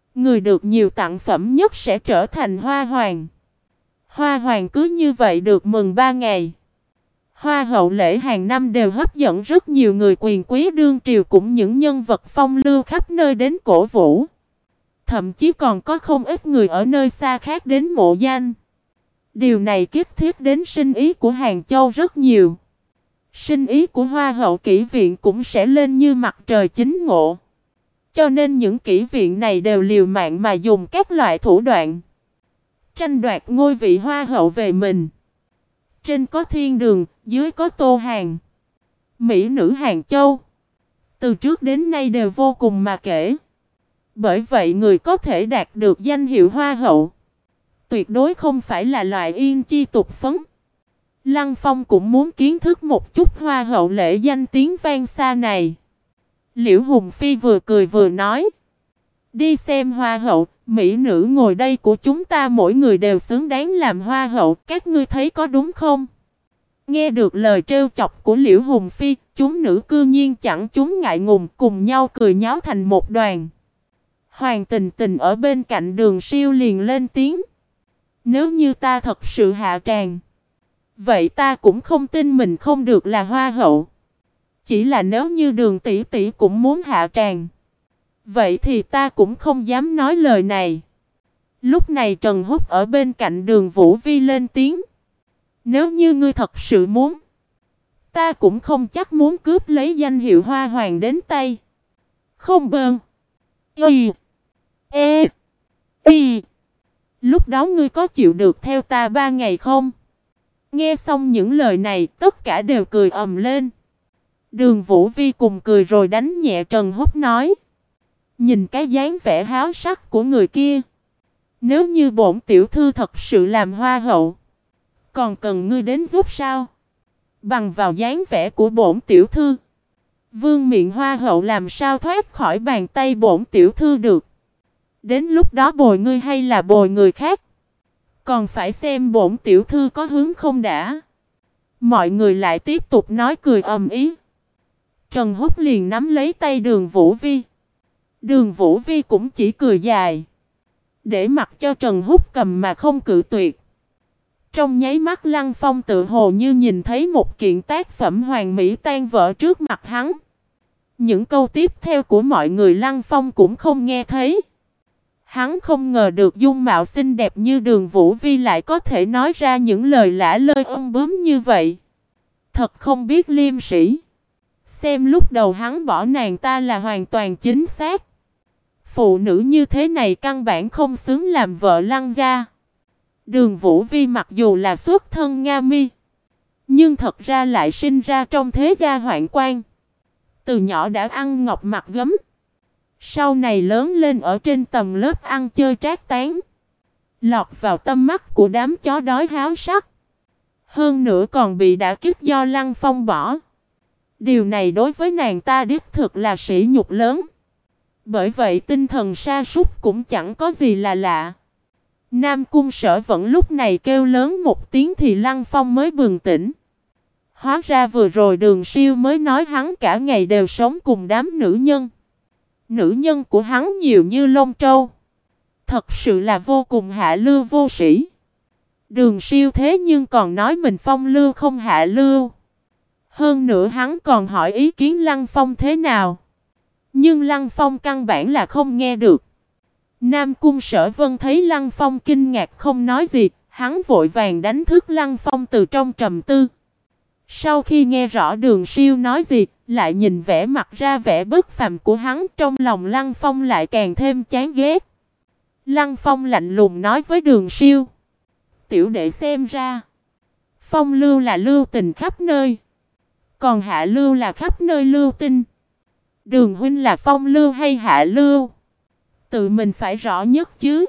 Người được nhiều tặng phẩm nhất sẽ trở thành hoa hoàng. Hoa hoàng cứ như vậy được mừng 3 ngày. Hoa hậu lễ hàng năm đều hấp dẫn rất nhiều người quyền quý đương triều cũng những nhân vật phong lưu khắp nơi đến cổ vũ. Thậm chí còn có không ít người ở nơi xa khác đến mộ danh. Điều này kích thiết đến sinh ý của Hàng Châu rất nhiều. Sinh ý của Hoa hậu kỹ viện cũng sẽ lên như mặt trời chính ngọ. Cho nên những kỹ viện này đều liều mạng mà dùng các loại thủ đoạn tranh đoạt ngôi vị Hoa hậu về mình. Trên có Thiên Đường, dưới có Tô Hàng. Mỹ nữ Hàng Châu từ trước đến nay đều vô cùng mà kể. Bởi vậy người có thể đạt được danh hiệu Hoa hậu tuyệt đối không phải là loại yên chi tục phấn. Lăng Phong cũng muốn kiến thức một chút Hoa hậu lễ danh tiếng vang xa này. Liễu Hùng Phi vừa cười vừa nói. Đi xem Hoa hậu, mỹ nữ ngồi đây của chúng ta mỗi người đều xứng đáng làm Hoa hậu, các ngươi thấy có đúng không? Nghe được lời trêu chọc của Liễu Hùng Phi, chúng nữ cư nhiên chẳng chúng ngại ngùng cùng nhau cười nháo thành một đoàn. Hoàng Tình Tình ở bên cạnh Đường Siêu liền lên tiếng. Nếu như ta thật sự hạ tràng, vậy ta cũng không tin mình không được là Hoa hậu. Chỉ là nếu như Đường tỷ tỷ cũng muốn hạ tràng, vậy thì ta cũng không dám nói lời này. Lúc này Trần Húc ở bên cạnh Đường Vũ Vi lên tiếng. Nếu như ngươi thật sự muốn, ta cũng không chắc muốn cướp lấy danh hiệu Hoa hoàng đến tay. Không bơn. Y. E. Y. Lúc đó ngươi có chịu được theo ta 3 ngày không? Nghe xong những lời này, tất cả đều cười ầm lên. Đường Vũ Vi cùng cười rồi đánh nhẹ Trần Húc nói. Nhìn cái dáng vẻ háo sắc của người kia. Nếu như bổn tiểu thư thật sự làm Hoa hậu, còn cần ngươi đến giúp sao? Bằng vào dáng vẻ của bổn tiểu thư, vương miện Hoa hậu làm sao thoát khỏi bàn tay bổn tiểu thư được? Đến lúc đó bồi ngươi hay là bồi người khác, còn phải xem bổn tiểu thư có hướng không đã. Mọi người lại tiếp tục nói cười ầm ĩ. Trần Húc liền nắm lấy tay Đường Vũ Vi. Đường Vũ Vi cũng chỉ cười dài, để mặc cho Trần Húc cầm mà không cự tuyệt. Trong nháy mắt Lăng Phong tự hồ như nhìn thấy một kiện tác phẩm hoàn mỹ tan vỡ trước mặt hắn. Những câu tiếp theo của mọi người Lăng Phong cũng không nghe thấy. Hắn không ngờ được dung mạo xinh đẹp như Đường Vũ Vi lại có thể nói ra những lời lả lơi ôm bướm như vậy. Thật không biết liêm sỉ. Xem lúc đầu hắn bỏ nàng ta là hoàn toàn chính xác. Phụ nữ như thế này căn bản không xứng làm vợ Lăng gia. Đường Vũ Vi mặc dù là xuất thân Nga Mi, nhưng thật ra lại sinh ra trong thế gia hoạn quan. Từ nhỏ đã ăn ngọc mặc gấm. Sau này lớn lên ở trên tầng lớp ăn chơi trác tán, lọt vào tâm mắt của đám chó đói háo sắc. Hơn nữa còn bị đả kích do Lăng Phong bỏ. Điều này đối với nàng ta đích thực là sỉ nhục lớn. Bởi vậy tinh thần sa sút cũng chẳng có gì là lạ. Nam Cung Sở vẫn lúc này kêu lớn một tiếng thì Lăng Phong mới bừng tỉnh. Hóa ra vừa rồi Đường Siêu mới nói hắn cả ngày đều sống cùng đám nữ nhân. Nữ nhân của hắn nhiều như lông trâu. Thật sự là vô cùng hạ lưu vô sĩ. Đường Siêu thế nhưng còn nói mình phong lưu không hạ lưu. Hơn nữa hắn còn hỏi ý kiến Lăng Phong thế nào. Nhưng Lăng Phong căn bản là không nghe được. Nam Cung Sở Vân thấy Lăng Phong kinh ngạc không nói gì, hắn vội vàng đánh thức Lăng Phong từ trong trầm tư. Sau khi nghe rõ Đường Siêu nói gì, lại nhìn vẻ mặt ra vẻ bất phàm của hắn, trong lòng Lăng Phong lại càng thêm chán ghét. Lăng Phong lạnh lùng nói với Đường Siêu. Tiểu đệ xem ra, phong lưu là lưu tình khắp nơi, còn hạ lưu là khắp nơi lưu tình. Đường huynh là phong lưu hay hạ lưu? Tự mình phải rõ nhất chứ.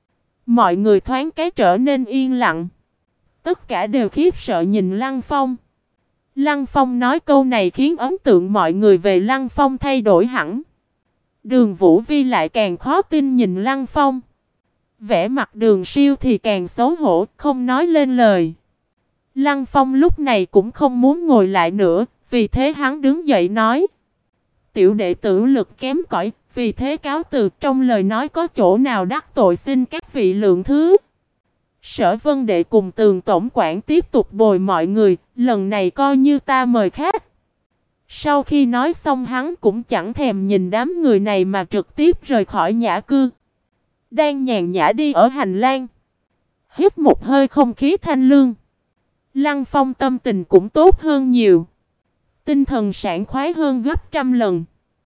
Mọi người thoáng cái trở nên yên lặng. Tất cả đều khiếp sợ nhìn Lăng Phong. Lăng Phong nói câu này khiến ấn tượng mọi người về Lăng Phong thay đổi hẳn. Đường Vũ Vi lại càng khó tin nhìn Lăng Phong. Vẻ mặt Đường Siêu thì càng xấu hổ, không nói lên lời. Lăng Phong lúc này cũng không muốn ngồi lại nữa, vì thế hắn đứng dậy nói. tiểu đệ tử lực kém cỏi, vì thế cáo từ, trong lời nói có chỗ nào đắc tội xin các vị lượng thứ. Sở Vân Đệ cùng Tường tổng quản tiếp tục bồi mọi người, lần này coi như ta mời khách. Sau khi nói xong hắn cũng chẳng thèm nhìn đám người này mà trực tiếp rời khỏi nhã cư. Đang nhàn nhã đi ở hành lang, hít một hơi không khí thanh lương, Lăng Phong tâm tình cũng tốt hơn nhiều, tinh thần sảng khoái hơn gấp trăm lần.